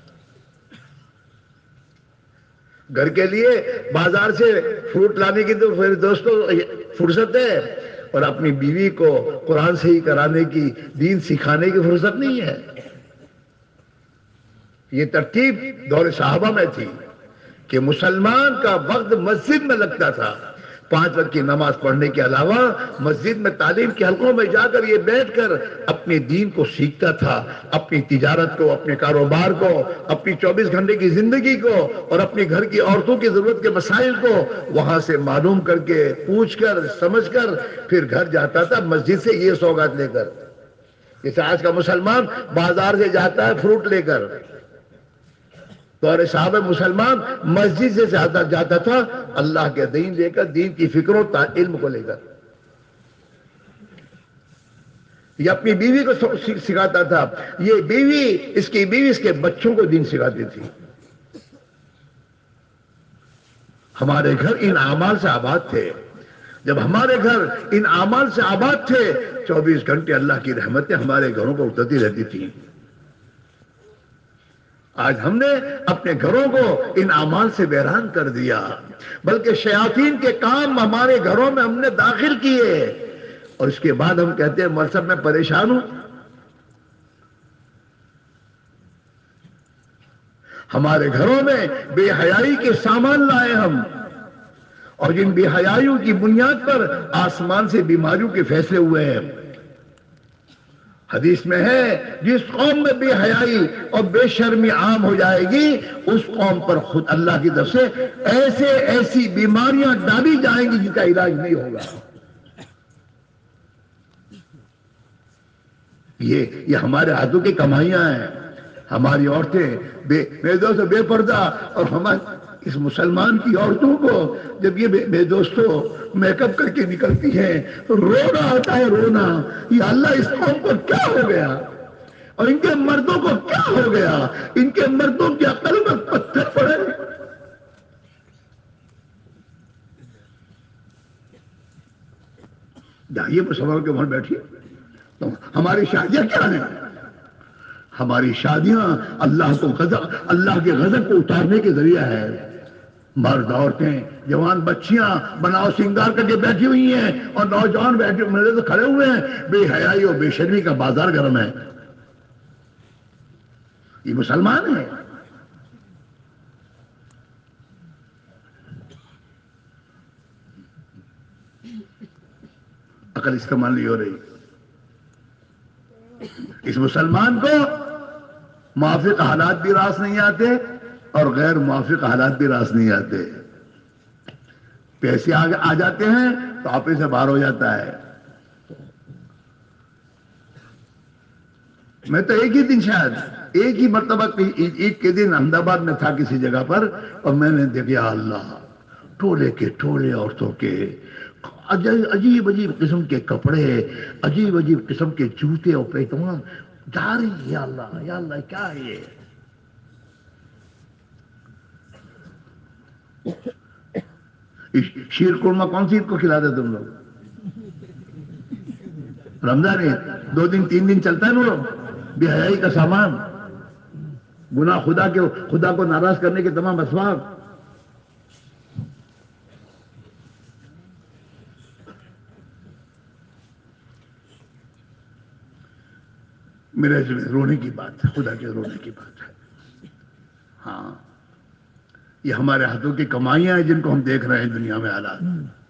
گھر کے لیے بازار سے فروٹ لانے کی تو پھر دوستوں فرصت ہے، اور اپنی بیوی کو قرآن صحیح کرانے کی، دین سکھانے کی فرصت نہیں ہے. یہ ترتیب دور صحابہ میں تھی کہ مسلمان کا وقت مسجد میں لگتا تھا. 5 وقت کی نماز پڑھنے کے علاوہ مسجد میں تعلیم کے حلقوں میں جا کر یہ بیٹھ کر اپنے دین کو سیکھتا تھا، اپنی تجارت کو، اپنے کاروبار کو، اپنی 24 گھنٹے کی زندگی کو، اور اپنی گھر کی عورتوں کی ضرورت کے مسائل کو وہاں سے معلوم کر کے، پوچھ کر، سمجھ کر پھر گھر جاتا تھا مسجد سے یہ سوغات لے کر. جیسے آج کا مسلمان بازار سے جاتا ہے فروٹ لے کر، دور صحابہ مسلمان مسجد سے جاتا تھا اللہ کے دین لے کر، دین کی فکر و علم کو لے کر. یہ اپنی بیوی کو سکھاتا تھا، یہ بیوی اس کے بچوں کو دین سکھاتی تھی. ہمارے گھر ان اعمال سے آباد تھے. جب ہمارے گھر ان اعمال سے آباد تھے 24 گھنٹے اللہ کی رحمتیں ہمارے گھروں پر اترتی رہتی تھیں. آج ہم نے اپنے گھروں کو ان اعمال سے ویران کر دیا، بلکہ شیاطین کے کام ہمارے گھروں میں ہم نے داخل کیے، اور اس کے بعد ہم کہتے ہیں مول صاحب میں پریشان ہوں. ہمارے گھروں میں بے حیائی کے سامان لائے ہم، اور جن بے حیائیوں کی بنیاد پر آسمان سے بیماریوں کے فیصلے ہوئے ہیں. حدیث میں ہے جس قوم میں بے حیائی اور بے شرمی عام ہو جائے گی اس قوم پر خود اللہ کی طرف سے ایسی بیماریاں ڈالی جائیں گی جن کا علاج نہیں ہوگا. یہ ہمارے ہاتھوں کی کمائیاں ہیں. ہماری عورتیں میرے دوستوں بے پردہ، اور ہمارے اس مسلمان کی عورتوں کو جب یہ میرے دوستوں میک اپ کر کے نکلتی ہیں تو رونا آتا ہے، رونا. یہ اللہ اس قوم کو کیا ہو گیا، اور ان کے مردوں کو کیا ہو گیا، ان کے مردوں کی عقل میں پتھر پڑے. جائیے مسلمان کے وہاں بیٹھیے. تو ہماری شادیاں کیا ہیں؟ ہماری شادیاں اللہ کے غضب کو اتارنے کے ذریعہ ہے. مرد عورتیں جوان بچیاں بناؤ سنگار کر کے بیٹھی ہوئی ہیں، اور نوجوان بیٹھے میرے تو کھڑے ہوئے ہیں. بے حیائی اور بے شرمی کا بازار گرم ہے. یہ مسلمان ہیں. عقل استعمال نہیں ہو رہی. اس مسلمان کو موافق حالات بھی راس نہیں آتے اور غیر موافق حالات بھی راس نہیں آتے. پیسے آ جاتے ہیں تو آپے سے باہر ہو جاتا ہے. میں تو ایک ہی دن شاید ایک ہی مرتبہ عید کے دن احمد آباد میں تھا کسی جگہ پر اور میں نے دیکھا اللہ ٹولے کے ٹولے عورتوں کے عجیب عجیب قسم کے کپڑے عجیب عجیب قسم کے جوتے اور پیٹوان جا رہی ہے. یا اللہ کیا ہے یہ؟ شیر قورمہ کون سی عید کو کھلاتے تم لوگ؟ رمضان عید 2 دن 3 دن چلتا ہے نا لوگ. بے حیائی کا سامان، گناہ خدا کو ناراض کرنے کے تمام اسباب. میرے رونے کی بات ہے، خدا کے رونے کی بات ہے. ہاں یہ ہمارے ہاتھوں کی کمائیاں ہیں جن کو ہم دیکھ رہے ہیں دنیا میں حالات.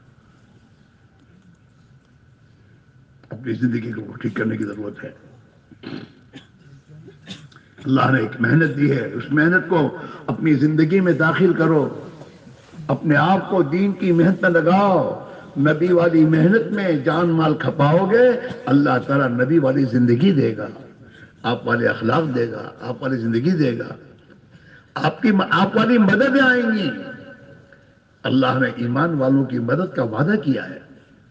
اپنی زندگی کو ٹھیک کرنے کی ضرورت ہے. اللہ نے ایک محنت دی ہے، اس محنت کو اپنی زندگی میں داخل کرو. اپنے آپ کو دین کی محنت میں لگاؤ. نبی والی محنت میں جان مال کھپاؤ گے اللہ تعالیٰ نبی والی زندگی دے گا، آپ والے اخلاق دے گا، آپ والی زندگی دے گا، آپ والی مدد آئیں گی. اللہ نے ایمان والوں کی مدد کا وعدہ کیا ہے.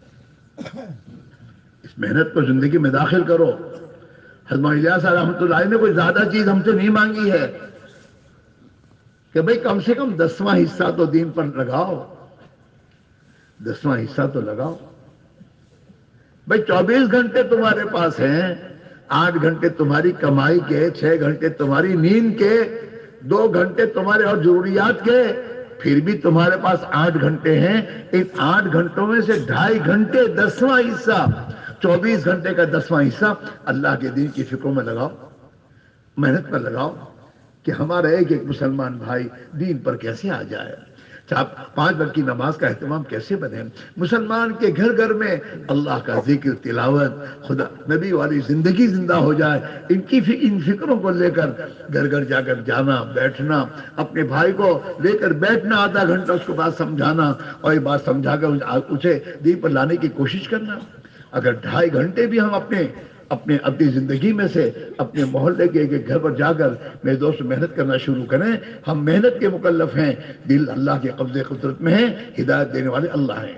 اس محنت کو زندگی میں داخل کرو. حضرت الیاس رحمۃ اللہ علیہ نے کوئی زیادہ چیز ہم سے نہیں مانگی ہے کہ بھئی کم سے کم 10واں حصہ تو دین پر لگاؤ. 10واں حصہ تو لگاؤ. بھئی 24 گھنٹے تمہارے پاس ہیں، 8 گھنٹے تمہاری کمائی کے، 6 گھنٹے تمہاری نیند کے، 2 گھنٹے تمہارے اور ضروریات کے، پھر بھی تمہارے پاس 8 گھنٹے ہیں. ان 8 گھنٹوں میں سے 2.5 گھنٹے 10واں حصہ، 24 گھنٹے کا 10واں حصہ اللہ کے دین کی فکروں میں لگاؤ، محنت پر لگاؤ کہ ہمارا ایک ایک مسلمان بھائی دین پر کیسے آ جائے، 5 وقت کی نماز کا اہتمام کیسے بنے. مسلمان کے گھر گھر میں اللہ کا ذکر، تلاوت، خدا نبی والی زندگی زندہ ہو جائے. ان فکروں کو لے کر گھر گھر جا کر جانا، بیٹھنا، اپنے بھائی کو لے کر بیٹھنا، آدھا گھنٹہ اس کو بات سمجھانا اور یہ بات سمجھا کر اسے دین پر لانے کی کوشش کرنا. اگر 2.5 گھنٹے بھی ہم اپنی زندگی میں سے اپنے محلے کے ایک گھر پر جا کر میرے دوست محنت کرنا شروع کریں. ہم محنت کے مکلف ہیں، دل اللہ کے قبضے قدرت میں ہے، ہدایت دینے والے اللہ ہیں.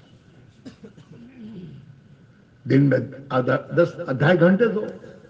دن میں 2.5 گھنٹے دو.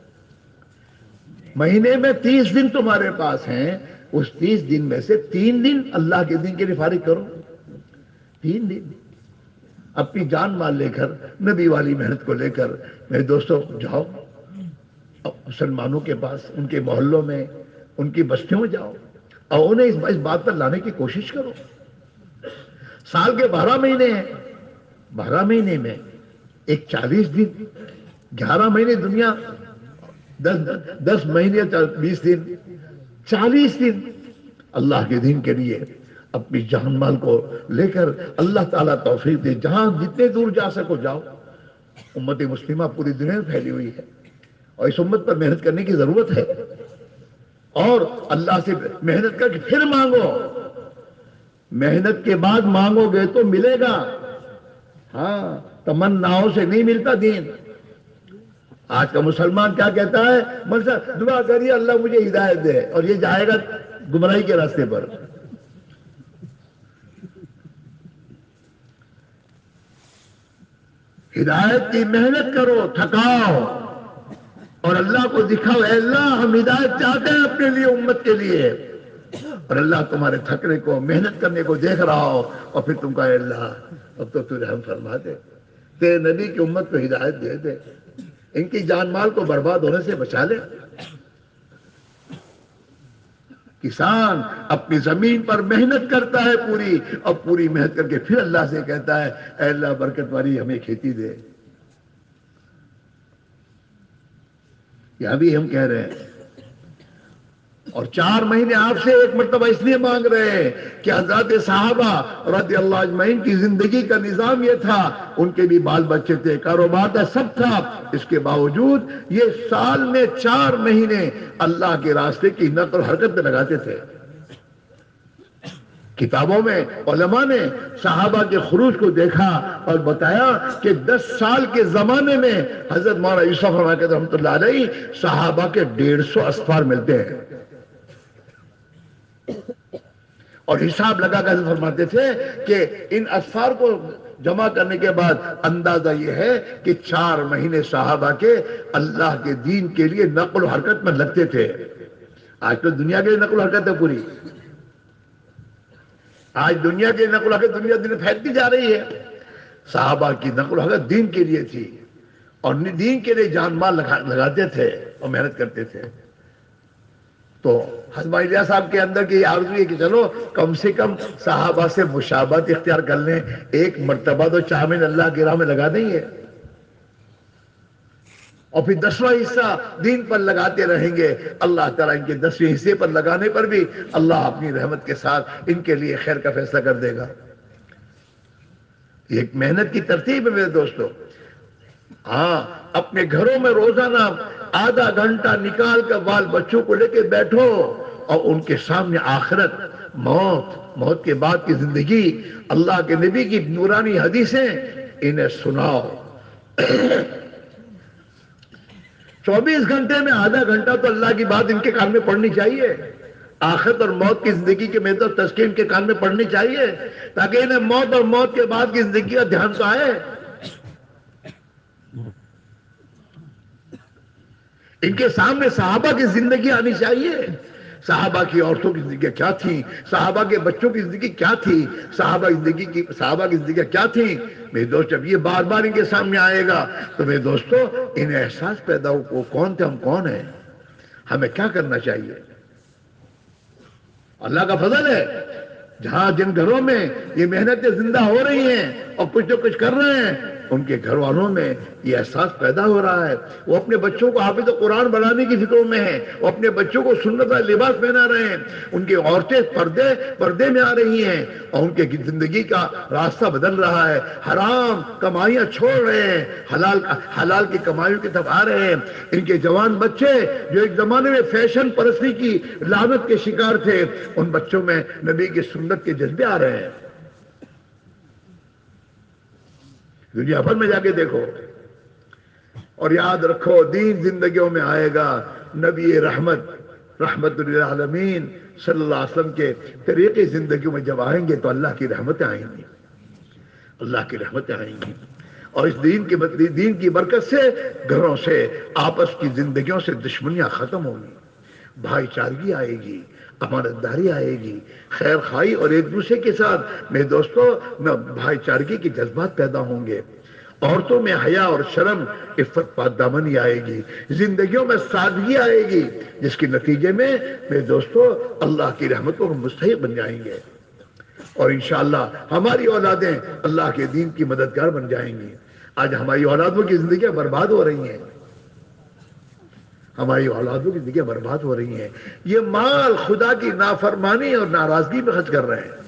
مہینے میں 30 دن تمہارے پاس ہیں، اس 30 دن میں سے 3 دن اللہ کے دین کے لیے فارغ کرو. 3 دن اپنی جان مال لے کر نبی والی محنت کو لے کر میرے دوستوں جاؤ مسلمانوں کے پاس، ان کے محلوں میں، ان کی بستیوں میں جاؤ اور انہیں اس بات پر لانے کی کوشش کرو. سال کے 12 مہینے ہیں، 12 مہینے میں ایک 40 دن، 11 مہینے دنیا، 10 مہینے 20 دن، 40 دن اللہ کے دین کے لیے اپنی جان مال کو لے کر اللہ تعالیٰ توفیق دے. جہاں جتنے دور جا سکو جاؤ. امت مسلمہ پوری دنیا میں پھیلی ہوئی ہے اور اس امت پر محنت کرنے کی ضرورت ہے اور اللہ سے محنت کر کے پھر مانگو. محنت کے بعد مانگو گے تو ملے گا. ہاں تمناؤں سے نہیں ملتا دین. آج کا مسلمان کیا کہتا ہے؟ دعا کریے اللہ مجھے ہدایت دے، اور یہ جائے گا گمراہی کے راستے پر. ہدایت کی محنت کرو، تھکاؤ اور اللہ کو دکھاؤ، اے اللہ ہم ہدایت چاہتے ہیں اپنے لیے، امت کے لیے. اور اللہ تمہارے تھکنے کو، محنت کرنے کو دیکھ رہا ہو اور پھر تم کہا اے اللہ اب تو رحم فرما دے، تیرے نبی کی امت کو ہدایت دے دے، ان کی جان مال کو برباد ہونے سے بچا لے. کسان اپنی زمین پر محنت کرتا ہے پوری، اور پوری محنت کر کے پھر اللہ سے کہتا ہے اے اللہ برکت والی ہمیں کھیتی دے. یہاں بھی ہم کہہ رہے ہیں اور 4 مہینے آپ سے ایک مرتبہ اس لیے مانگ رہے ہیں کہ حضرات صحابہ رضی اللہ اجمعین کی زندگی کا نظام یہ تھا، ان کے بھی بال بچے تھے، کاروبار تھا، سب تھا، اس کے باوجود یہ سال میں 4 مہینے اللہ کے راستے کی نقل و حرکت میں لگاتے تھے۔ کتابوں میں علماء نے صحابہ کے خروج کو دیکھا اور بتایا کہ 10 سال کے زمانے میں حضرت مولانا یوسف فرماتے ہیں رحمۃ اللہ علیہ صحابہ کے 150 اسفار ملتے ہیں، اور حساب لگا کر فرماتے تھے کہ ان اسفار کو جمع کرنے کے بعد اندازہ یہ ہے کہ 4 مہینے صحابہ کے اللہ کے دین کے لیے نقل و حرکت میں لگتے تھے۔ آج تو دنیا کے لیے نقل و حرکت ہے پوری، آج دنیا کی نقل و حرکت دنیا دن پھیلتی جا رہی ہے، صحابہ کی نقل و حرکت دین کے لیے تھی، اور دین کے لیے جان مال لگاتے تھے اور محنت کرتے تھے۔ تو حضرت الیاس صاحب کے اندر کی آرزو ہے کہ چلو کم سے کم صحابہ سے مشابہت اختیار کر لیں، ایک مرتبہ تو چامن اللہ کی راہ میں لگا دیں گے، اور پھر 10واں حصہ دین پر لگاتے رہیں گے۔ اللہ تعالیٰ ان کے 10ویں حصے پر لگانے پر بھی اللہ اپنی رحمت کے ساتھ ان کے لیے خیر کا فیصلہ کر دے گا۔ یہ ایک محنت کی ترتیب ہے میرے دوستو۔ ہاں، اپنے گھروں میں روزانہ آدھا گھنٹہ نکال کر بال بچوں کو لے کے بیٹھو اور ان کے سامنے آخرت، موت کے بعد کی زندگی، اللہ کے نبی کی نورانی حدیثیں انہیں سناؤ۔ 24 گھنٹے میں آدھا گھنٹہ تو اللہ کی بات ان کے کان میں پڑھنی چاہیے، آخرت اور موت کی زندگی کے میں تو تذکیر ان کے کان میں پڑھنی چاہیے، تاکہ انہیں موت اور موت کے بعد کی زندگی کا دھیان تو آئے۔ ان کے سامنے صحابہ کی زندگی آنی چاہیے، صحابہ کی عورتوں کی زندگی کیا تھی، صحابہ کے بچوں کی زندگی کیا تھی، صحابہ کی زندگی کیا تھی۔ میرے دوست جب یہ بار بار ان کے سامنے آئے گا تو میرے دوستو انہیں احساس پیدا ہو وہ کون تھے، ہم کون ہیں، ہمیں کیا کرنا چاہیے۔ اللہ کا فضل ہے، جہاں جن گھروں میں یہ محنتیں زندہ ہو رہی ہیں اور کچھ جو کچھ کر رہے ہیں، ان کے گھر والوں میں یہ احساس پیدا ہو رہا ہے، وہ اپنے بچوں کو حافظ قرآن بنانے کی فکروں میں ہیں، وہ اپنے بچوں کو سنت کا لباس پہنا رہے ہیں، ان کی عورتیں پردے میں آ رہی ہیں اور ان کے زندگی کا راستہ بدل رہا ہے، حرام کمائیاں چھوڑ رہے ہیں، حلال کی کمائیوں کی طرف آ رہے ہیں۔ ان کے جوان بچے جو ایک زمانے میں فیشن پرستی کی لعنت کے شکار تھے، ان بچوں میں نبی کی سنت کے جذبے آ رہے ہیں۔ دنیا بھر میں جا کے دیکھو اور یاد رکھو دین زندگیوں میں آئے گا، نبی رحمت للعالمین صلی اللہ علیہ وسلم کے طریقے زندگیوں میں جب آئیں گے تو اللہ کی رحمتیں آئیں گی، اللہ کی رحمتیں آئیں گی، اور اس دین کی برکت سے گھروں سے آپس کی زندگیوں سے دشمنیاں ختم ہوں گی، بھائی چارگی آئے گی، امانت داری آئے گی، خیر خواہی اور ایک دوسرے کے ساتھ میرے دوستو بھائی چارگی کے جذبات پیدا ہوں گے، عورتوں میں حیا اور شرم، عفت پاک دامنی آئے گی، زندگیوں میں سادگی آئے گی، جس کے نتیجے میں میرے دوستو اللہ کی رحمتوں کو مستحق بن جائیں گے، اور انشاءاللہ ہماری اولادیں اللہ کے دین کی مددگار بن جائیں گی۔ آج ہماری اولادوں کی زندگیاں برباد ہو رہی ہیں، ہماری اولادوں کی زندگیاں برباد ہو رہی ہیں، یہ مال خدا کی نافرمانی اور ناراضگی میں خرچ کر رہے ہیں۔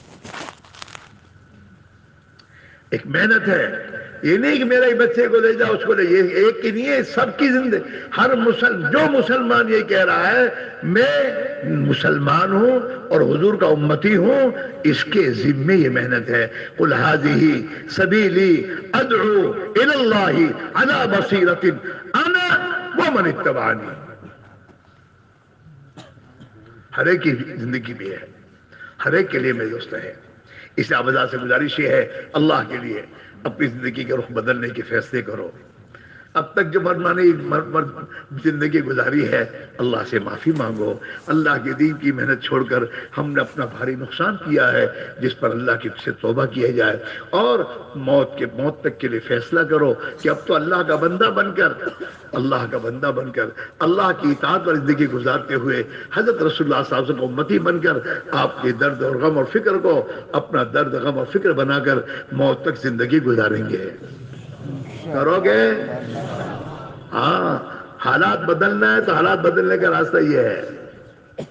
ایک محنت ہے، یہ نہیں کہ میرے بچے کو لے جاؤ اس کو لے، یہ ایک کی نہیں ہے، سب کی زندگی، جو مسلمان یہ کہہ رہا ہے میں مسلمان ہوں اور حضور کا امتی ہوں، اس کے ذمے یہ محنت ہے۔ قل هذه سبیلی ادعو الی اللہ علی بصیرۃ انا ومن اتبعنی۔ ہر ایک کی زندگی میں ہے، ہر ایک کے لیے میرے دوست ہے، اس آبادات سے گزارش یہ ہے اللہ کے لیے اپنی زندگی کے رخ بدلنے کے فیصلے کرو۔ اب تک جو مرمانی زندگی گزاری ہے اللہ سے معافی مانگو، اللہ کے دین کی محنت چھوڑ کر ہم نے اپنا بھاری نقصان کیا ہے، جس پر اللہ کی سے توبہ کیا جائے، اور موت تک کے لیے فیصلہ کرو کہ اب تو اللہ کا بندہ بن کر اللہ کی اطاعت پر زندگی گزارتے ہوئے حضرت رسول اللہ صلی اللہ علیہ وسلم کو امتی بن کر آپ کے درد اور غم اور فکر کو اپنا درد غم اور فکر بنا کر موت تک زندگی گزاریں گے۔ کرو گے؟ ہاں، حالات بدلنا ہے تو حالات بدلنے کا راستہ یہ ہے،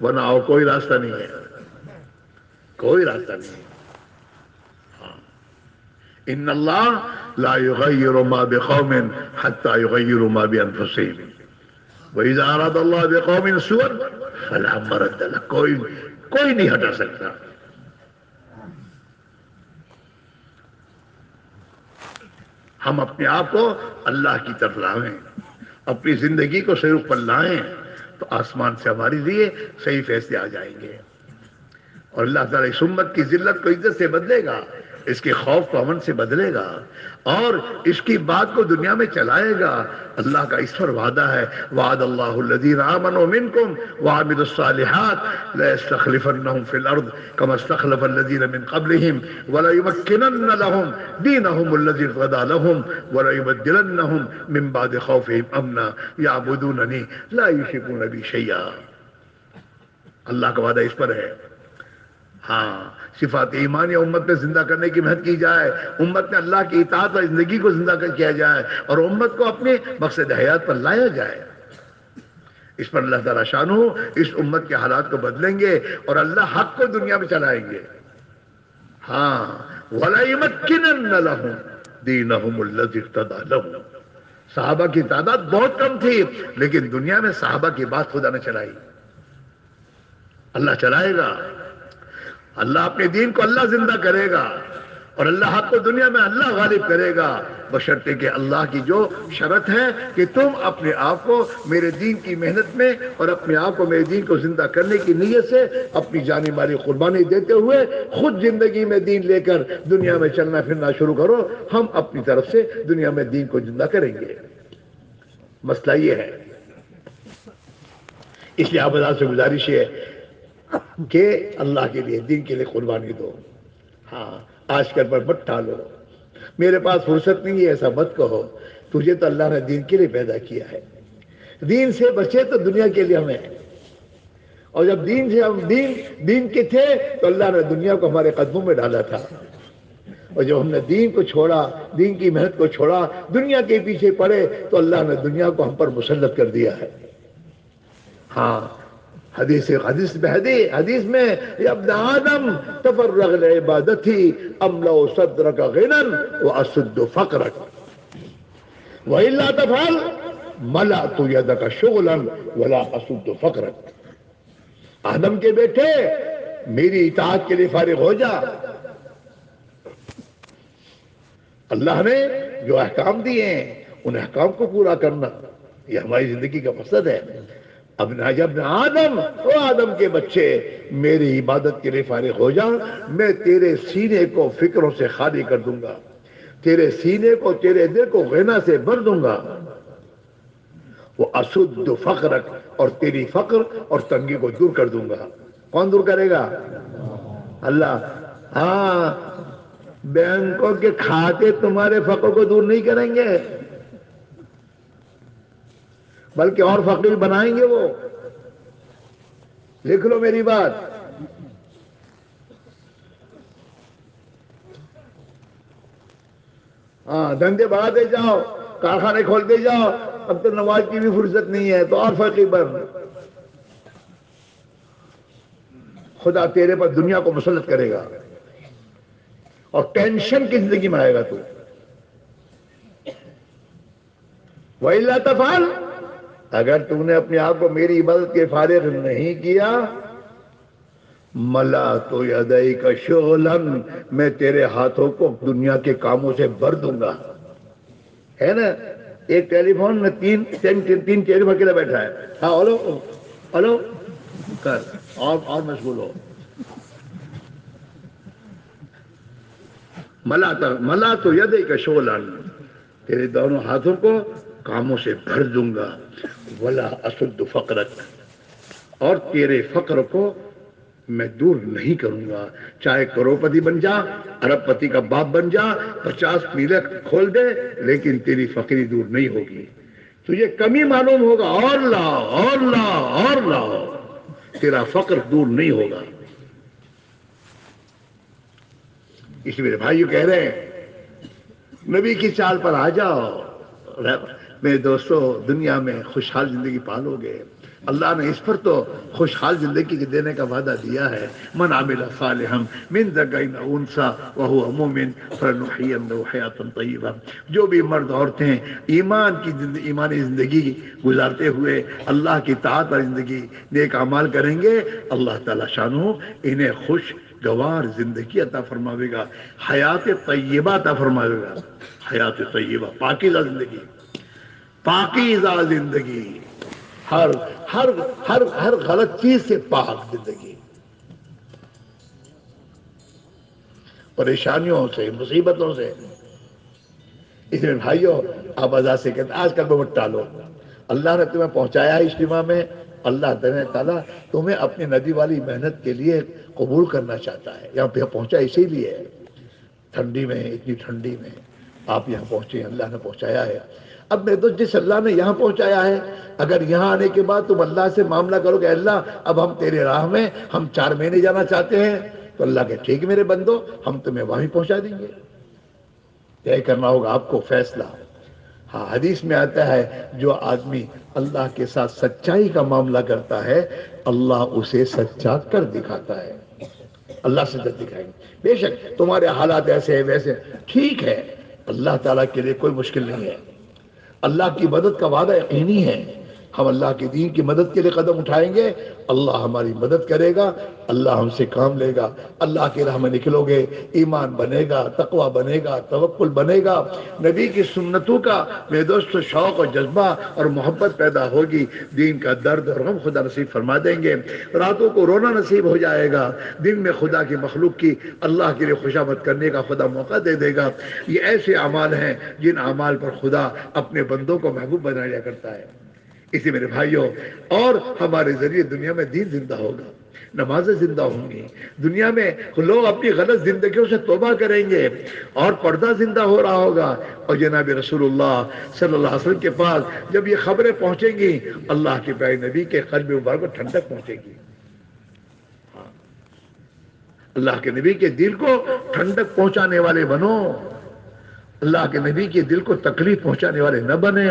ورنہ اور کوئی راستہ نہیں ہے، کوئی راستہ نہیں ہے۔ ان اللہ لا یغیر ما بقوم حتی یغیروا ما بانفسهم وَإِذَا أَرَادَ اللَّهُ بِقَوْمٍ سُوءًا فَلَا مَرَدَّ لَهُ، کوئی نہیں ہٹا سکتا۔ ہم اپنے آپ کو اللہ کی طرف لائیں، اپنی زندگی کو صحیح رخ پر لائیں تو آسمان سے ہمارے لیے صحیح فیصلے آ جائیں گے، اور اللہ تعالیٰ اس امت کی ذلت کو عزت سے بدلے گا، اس کے خوف کو امن سے بدلے گا، اور اس کی بات کو دنیا میں چلائے گا۔ اللہ کا اس پر وعدہ ہے، وعد اللہ الذین آمنوا منکم وعملوا الصالحات ليستخلفنهم في الارض كما استخلف الذین من قبلهم وليمكنن لهم دینهم الذی ارتضى لهم وليبدلنهم من بعد خوفهم امنا يعبدوننی لا یشرکون بی شیئا۔ اللہ کا وعدہ اس پر ہے۔ ہاں، صفات ایمانیہ امت میں زندہ کرنے کی محنت کی جائے، امت میں اللہ کی اطاعت اور زندگی کو زندہ کیا جائے، اور امت کو اپنے مقصد حیات پر لایا جائے۔ اس پر اللہ تعالیٰ شانہ اس امت کے حالات کو بدلیں گے اور اللہ حق کو دنیا میں چلائیں گے۔ ہاں، وَلَيُمَكِّنَنَّ لَهُمْ دِينَهُمُ الَّذِي ارْتَضَىٰ لَهُمْ۔ صحابہ کی تعداد بہت کم تھی، لیکن دنیا میں صحابہ کی بات خدا نے چلائی۔ اللہ چلائے گا، اللہ اپنے دین کو اللہ زندہ کرے گا، اور اللہ حق کو دنیا میں اللہ غالب کرے گا، بشرطے کہ اللہ کی جو شرط ہے کہ تم اپنے آپ کو میرے دین کی محنت میں اور اپنے آپ کو میرے دین کو زندہ کرنے کی نیت سے اپنی جانی مالی قربانی دیتے ہوئے خود زندگی میں دین لے کر دنیا میں چلنا پھرنا شروع کرو، ہم اپنی طرف سے دنیا میں دین کو زندہ کریں گے۔ مسئلہ یہ ہے، اس لیے آپ سے گزارش ہے کہ اللہ کے لیے دین کے لیے قربانی دو۔ ہاں، آج کل پر مت ٹالو، میرے پاس فرصت نہیں ہے ایسا مت کہو، تجھے تو اللہ نے دین کے لیے پیدا کیا ہے، دین سے بچے تو دنیا کے لیے ہمیں، اور جب دین سے ہم دین کے تھے تو اللہ نے دنیا کو ہمارے قدموں میں ڈالا تھا، اور جب ہم نے دین کو چھوڑا، دین کی محنت کو چھوڑا، دنیا کے پیچھے پڑے تو اللہ نے دنیا کو ہم پر مسلط کر دیا ہے۔ ہاں، حدیث میں یا ابن آدم تفرغ لعبادتی املأ صدرک غنا واسد فقرک والا تفعل ملأت یدک شغلا ولا اسد فقرک۔ آدم کے بیٹے، میری اطاعت کے لیے فارغ ہو جا۔ اللہ نے جو احکام دیے ہیں ان احکام کو پورا کرنا، یہ ہماری زندگی کا مقصد ہے۔ ابن آدم، او آدم کے بچے، میری عبادت کے لیے فارغ ہو جا، میں تیرے سینے کو فکروں سے خالی کر دوں گا، تیرے سینے کو، تیرے دل کو غنا سے بھر دوں گا، وہ اسد فقرک، اور تیری فقر اور تنگی کو دور کر دوں گا۔ کون دور کرے گا؟ اللہ۔ ہاں، بینکوں کے کھاتے تمہارے فقر کو دور نہیں کریں گے، بلکہ اور فقیر بنائیں گے۔ وہ لکھ لو میری بات۔ ہاں، دھندے بڑھاتے جاؤ، کارخانے کھولتے جاؤ، اب تو نماز کی بھی فرصت نہیں ہے تو اور فقیر بن۔ خدا تیرے پر دنیا کو مسلط کرے گا اور ٹینشن کی زندگی میں آئے گا تو۔ وَإِلَّا تَفْعَلْ، اگر تم نے اپنے آپ کو میری عبادت کے فارغ نہیں کیا، ملأت یدیک شغلا، میں تیرے ہاتھوں کو دنیا کے کاموں سے بھر دوں گا۔ ہے نا، ایک ٹیلی فون میں تین ٹیلی فون کے لیے بیٹھا ہے، ہاں ہلو ہلو کر، اور مشغول ہو۔ ملأت یدیک شغلا، تیرے دونوں ہاتھوں کو کاموں سے بھر دوں گا، ولا اسد فقرک، اور تیرے فقر کو میں دور نہیں کروں گا، چاہے کروڑپتی بن جا، ارب پتی کا باپ بن جا، 50 میلے کھول دے، لیکن تیری فقری دور نہیں ہوگی۔ تجھے کمی معلوم ہوگا، اور لاؤ اور لاؤ اور لاؤ، تیرا فقر دور نہیں ہوگا۔ اس میرے بھائیو کہہ رہے ہیں نبی کی چال پر آ جاؤ میرے دوستو، دنیا میں خوشحال زندگی پالو گے، اللہ نے اس پر تو خوشحال زندگی کے دینے کا وعدہ دیا ہے، من عمل صالحا من ذکر او انثی وهو مؤمن فلنحینہ حیاۃ طیبہ، جو بھی مرد عورتیں ایمانی زندگی گزارتے ہوئے اللہ کی طاعت والی زندگی نیک اعمال کریں گے، اللہ تعالی شانہ انہیں خوشگوار زندگی عطا فرماوے گا، حیات طیبہ عطا فرماوے گا، حیات طیبہ، پاکیزہ زندگی، پاکیزہ زندگی، ہر ہر ہر ہر غلط چیز سے پاک زندگی، پریشانیوں سے، مصیبتوں سے۔ اس میں بھائیوں آپ ادا سے کہتے ہیں آج کل بہت ٹالو، اللہ نے تمہیں پہنچایا ہے اجتماع میں، اللہ تعالیٰ تمہیں اپنی نبی والی محنت کے لیے قبول کرنا چاہتا ہے، یہاں پہ پہنچا اسی لیے ہے، ٹھنڈی میں، اتنی ٹھنڈی میں آپ یہاں پہنچے، اللہ نے پہنچایا ہے۔ اب میں تو جس اللہ نے یہاں پہنچایا ہے، اگر یہاں آنے کے بعد تم اللہ سے معاملہ کرو کہ اللہ اب ہم تیرے راہ میں ہم 4 مہینے جانا چاہتے ہیں، تو اللہ کہ ٹھیک میرے بندو، ہم تمہیں وہیں پہنچا دیں گے۔ طے کرنا ہوگا آپ کو فیصلہ۔ ہاں حدیث میں آتا ہے جو آدمی اللہ کے ساتھ سچائی کا معاملہ کرتا ہے، اللہ اسے سچا کر دکھاتا ہے، اللہ سچا دکھائیں گے۔ بے شک تمہارے حالات ایسے ہیں ویسے، ٹھیک ہے، اللہ تعالیٰ کے لیے کوئی مشکل نہیں ہے، اللہ کی مدد کا وعدہ یقینی ہے، ہم اللہ کے دین کی مدد کے لیے قدم اٹھائیں گے، اللہ ہماری مدد کرے گا، اللہ ہم سے کام لے گا، اللہ کی راہ میں نکلو گے، ایمان بنے گا، تقوی بنے گا، توکل بنے گا، نبی کی سنتوں کا میرے دوست شوق اور جذبہ اور محبت پیدا ہوگی، دین کا درد اور غم خدا نصیب فرما دیں گے، راتوں کو رونا نصیب ہو جائے گا، دن میں خدا کی مخلوق کی اللہ کے لیے خوشامد کرنے کا خدا موقع دے دے گا۔ یہ ایسے اعمال ہیں جن اعمال پر خدا اپنے بندوں کو محبوب بنایا کرتا ہے۔ اسی میرے بھائیوں، اور ہمارے ذریعے دنیا میں دین زندہ ہوگا، نمازیں زندہ ہوں گی، دنیا میں لوگ اپنی غلط زندگیوں سے توبہ کریں گے، اور پردہ زندہ ہو رہا ہوگا، اور جناب رسول اللہ صلی اللہ علیہ وسلم کے پاس جب یہ خبریں پہنچیں گی، اللہ کے پیارے نبی کے قلب مبارک کو ٹھنڈک پہنچے گی، اللہ کے نبی کے دل کو ٹھنڈک پہنچانے والے بنو، اللہ کے نبی کے دل کو تکلیف پہنچانے والے نہ بنے۔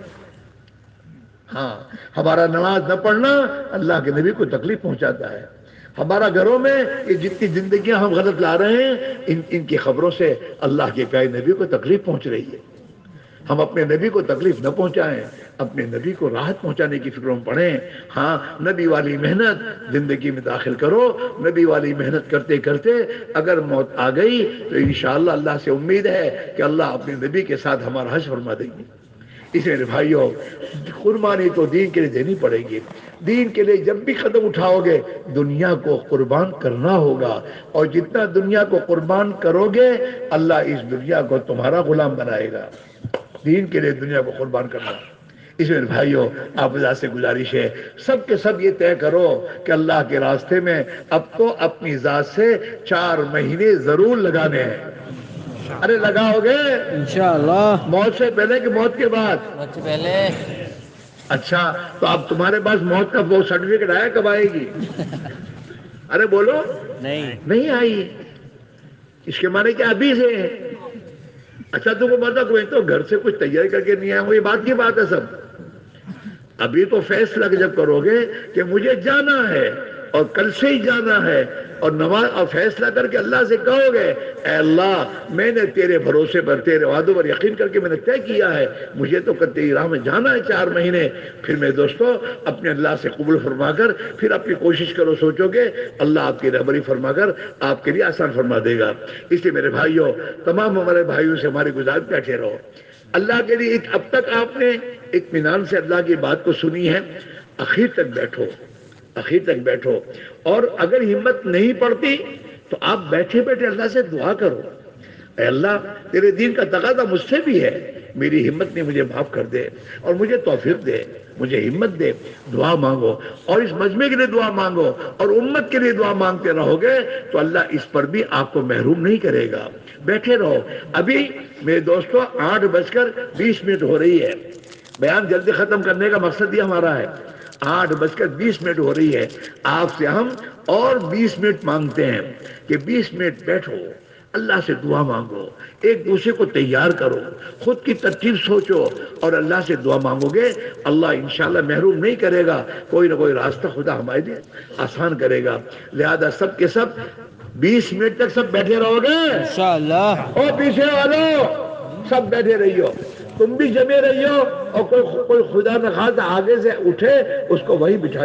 ہاں ہمارا نماز نہ پڑھنا اللہ کے نبی کو تکلیف پہنچاتا ہے، ہمارا گھروں میں یہ جتنی زندگیاں ہم غلط لا رہے ہیں، ان کی خبروں سے اللہ کے پیارے نبی کو تکلیف پہنچ رہی ہے۔ ہم اپنے نبی کو تکلیف نہ پہنچائیں، اپنے نبی کو راحت پہنچانے کی فکر میں پڑیں۔ ہاں نبی والی محنت زندگی میں داخل کرو، نبی والی محنت کرتے کرتے اگر موت آ گئی تو انشاءاللہ اللہ سے امید ہے کہ اللہ اپنے نبی کے ساتھ ہمارا حشر فرما دیں گے۔ اس میرے بھائیوں، قربانی تو دین کے لیے دینی پڑے گی، دین کے لیے جب بھی قدم اٹھاؤ گے دنیا کو قربان کرنا ہوگا، اور جتنا دنیا کو قربان کرو گے اللہ اس دنیا کو تمہارا غلام بنائے گا، دین کے لیے دنیا کو قربان کرنا۔ اس میں بھائیوں آپ سے گزارش ہے سب کے سب یہ طے کرو کہ اللہ کے راستے میں اب تو اپنی ذات سے 4 مہینے ضرور لگانے ہیں۔ ارے لگاؤ گے انشاءاللہ، موت سے پہلے کہ موت کے بعد؟ موت سے پہلے۔ اچھا تو اب تمہارے پاس موت کا وہ سرٹیفکیٹ آیا کب آئے گی؟ ارے بولو، نہیں آئی، اس کے معنی کیا ابھی سے ہے؟ اچھا تم کو پتا کوئی تو گھر سے کچھ تیاری کر کے نہیں آیا ہوں، یہ بات کی بات ہے سب، ابھی تو فیصلہ جب کرو گے کہ مجھے جانا ہے اور کل سے ہی جانا ہے، اور نماز اور فیصلہ کر کے اللہ سے کہو گے اے اللہ میں نے تیرے بھروسے پر، تیرے وعدوں پر یقین کر کے میں نے طے کیا ہے، مجھے تو تیری راہ میں جانا ہے 4 مہینے، پھر میں دوستو اپنے اللہ سے قبول فرما کر پھر اپنی کوشش کرو، سوچو گے اللہ آپ کی رہبری فرما کر آپ کے لیے آسان فرما دے گا۔ اس لیے میرے بھائیوں، تمام ہمارے بھائیوں سے ہماری گزارش بیٹھے رہو اللہ کے لیے، اب تک آپ نے اطمینان سے اللہ کی بات کو سنی ہے، اخیر تک بیٹھو، اخیر تک بیٹھو، اور اگر ہمت نہیں پڑتی تو آپ بیٹھے بیٹھے اللہ سے دعا کرو، اے اللہ تیرے دین کا تقاضا مجھ سے بھی ہے، میری ہمت نہیں، مجھے معاف کر دے اور مجھے توفیق دے، مجھے ہمت دے، دعا مانگو، اور اس مجمع کے لیے دعا مانگو، اور امت کے لیے دعا مانگتے رہو گے تو اللہ اس پر بھی آپ کو محروم نہیں کرے گا۔ بیٹھے رہو، ابھی میرے دوستو 8:20 ہو رہی ہے، بیان جلدی ختم کرنے کا مقصد یہ ہمارا ہے، 8:20 ہو رہی ہے، آپ سے ہم اور 20 منٹ مانگتے ہیں کہ 20 منٹ بیٹھو، اللہ سے دعا مانگو، ایک دوسرے کو تیار کرو، خود کی ترتیب سوچو اور اللہ سے دعا مانگو گے، اللہ انشاءاللہ محروم نہیں کرے گا، کوئی نہ کوئی راستہ خدا ہمارے لیے آسان کرے گا۔ لہذا سب کے سب 20 منٹ تک سب بیٹھے رہو گے انشاءاللہ۔ اور پیچھے والو سب بیٹھے رہیو، تم بھی جمے رہیو، اور کوئی خدا نخواستہ آگے سے اٹھے اس کو وہی بٹھا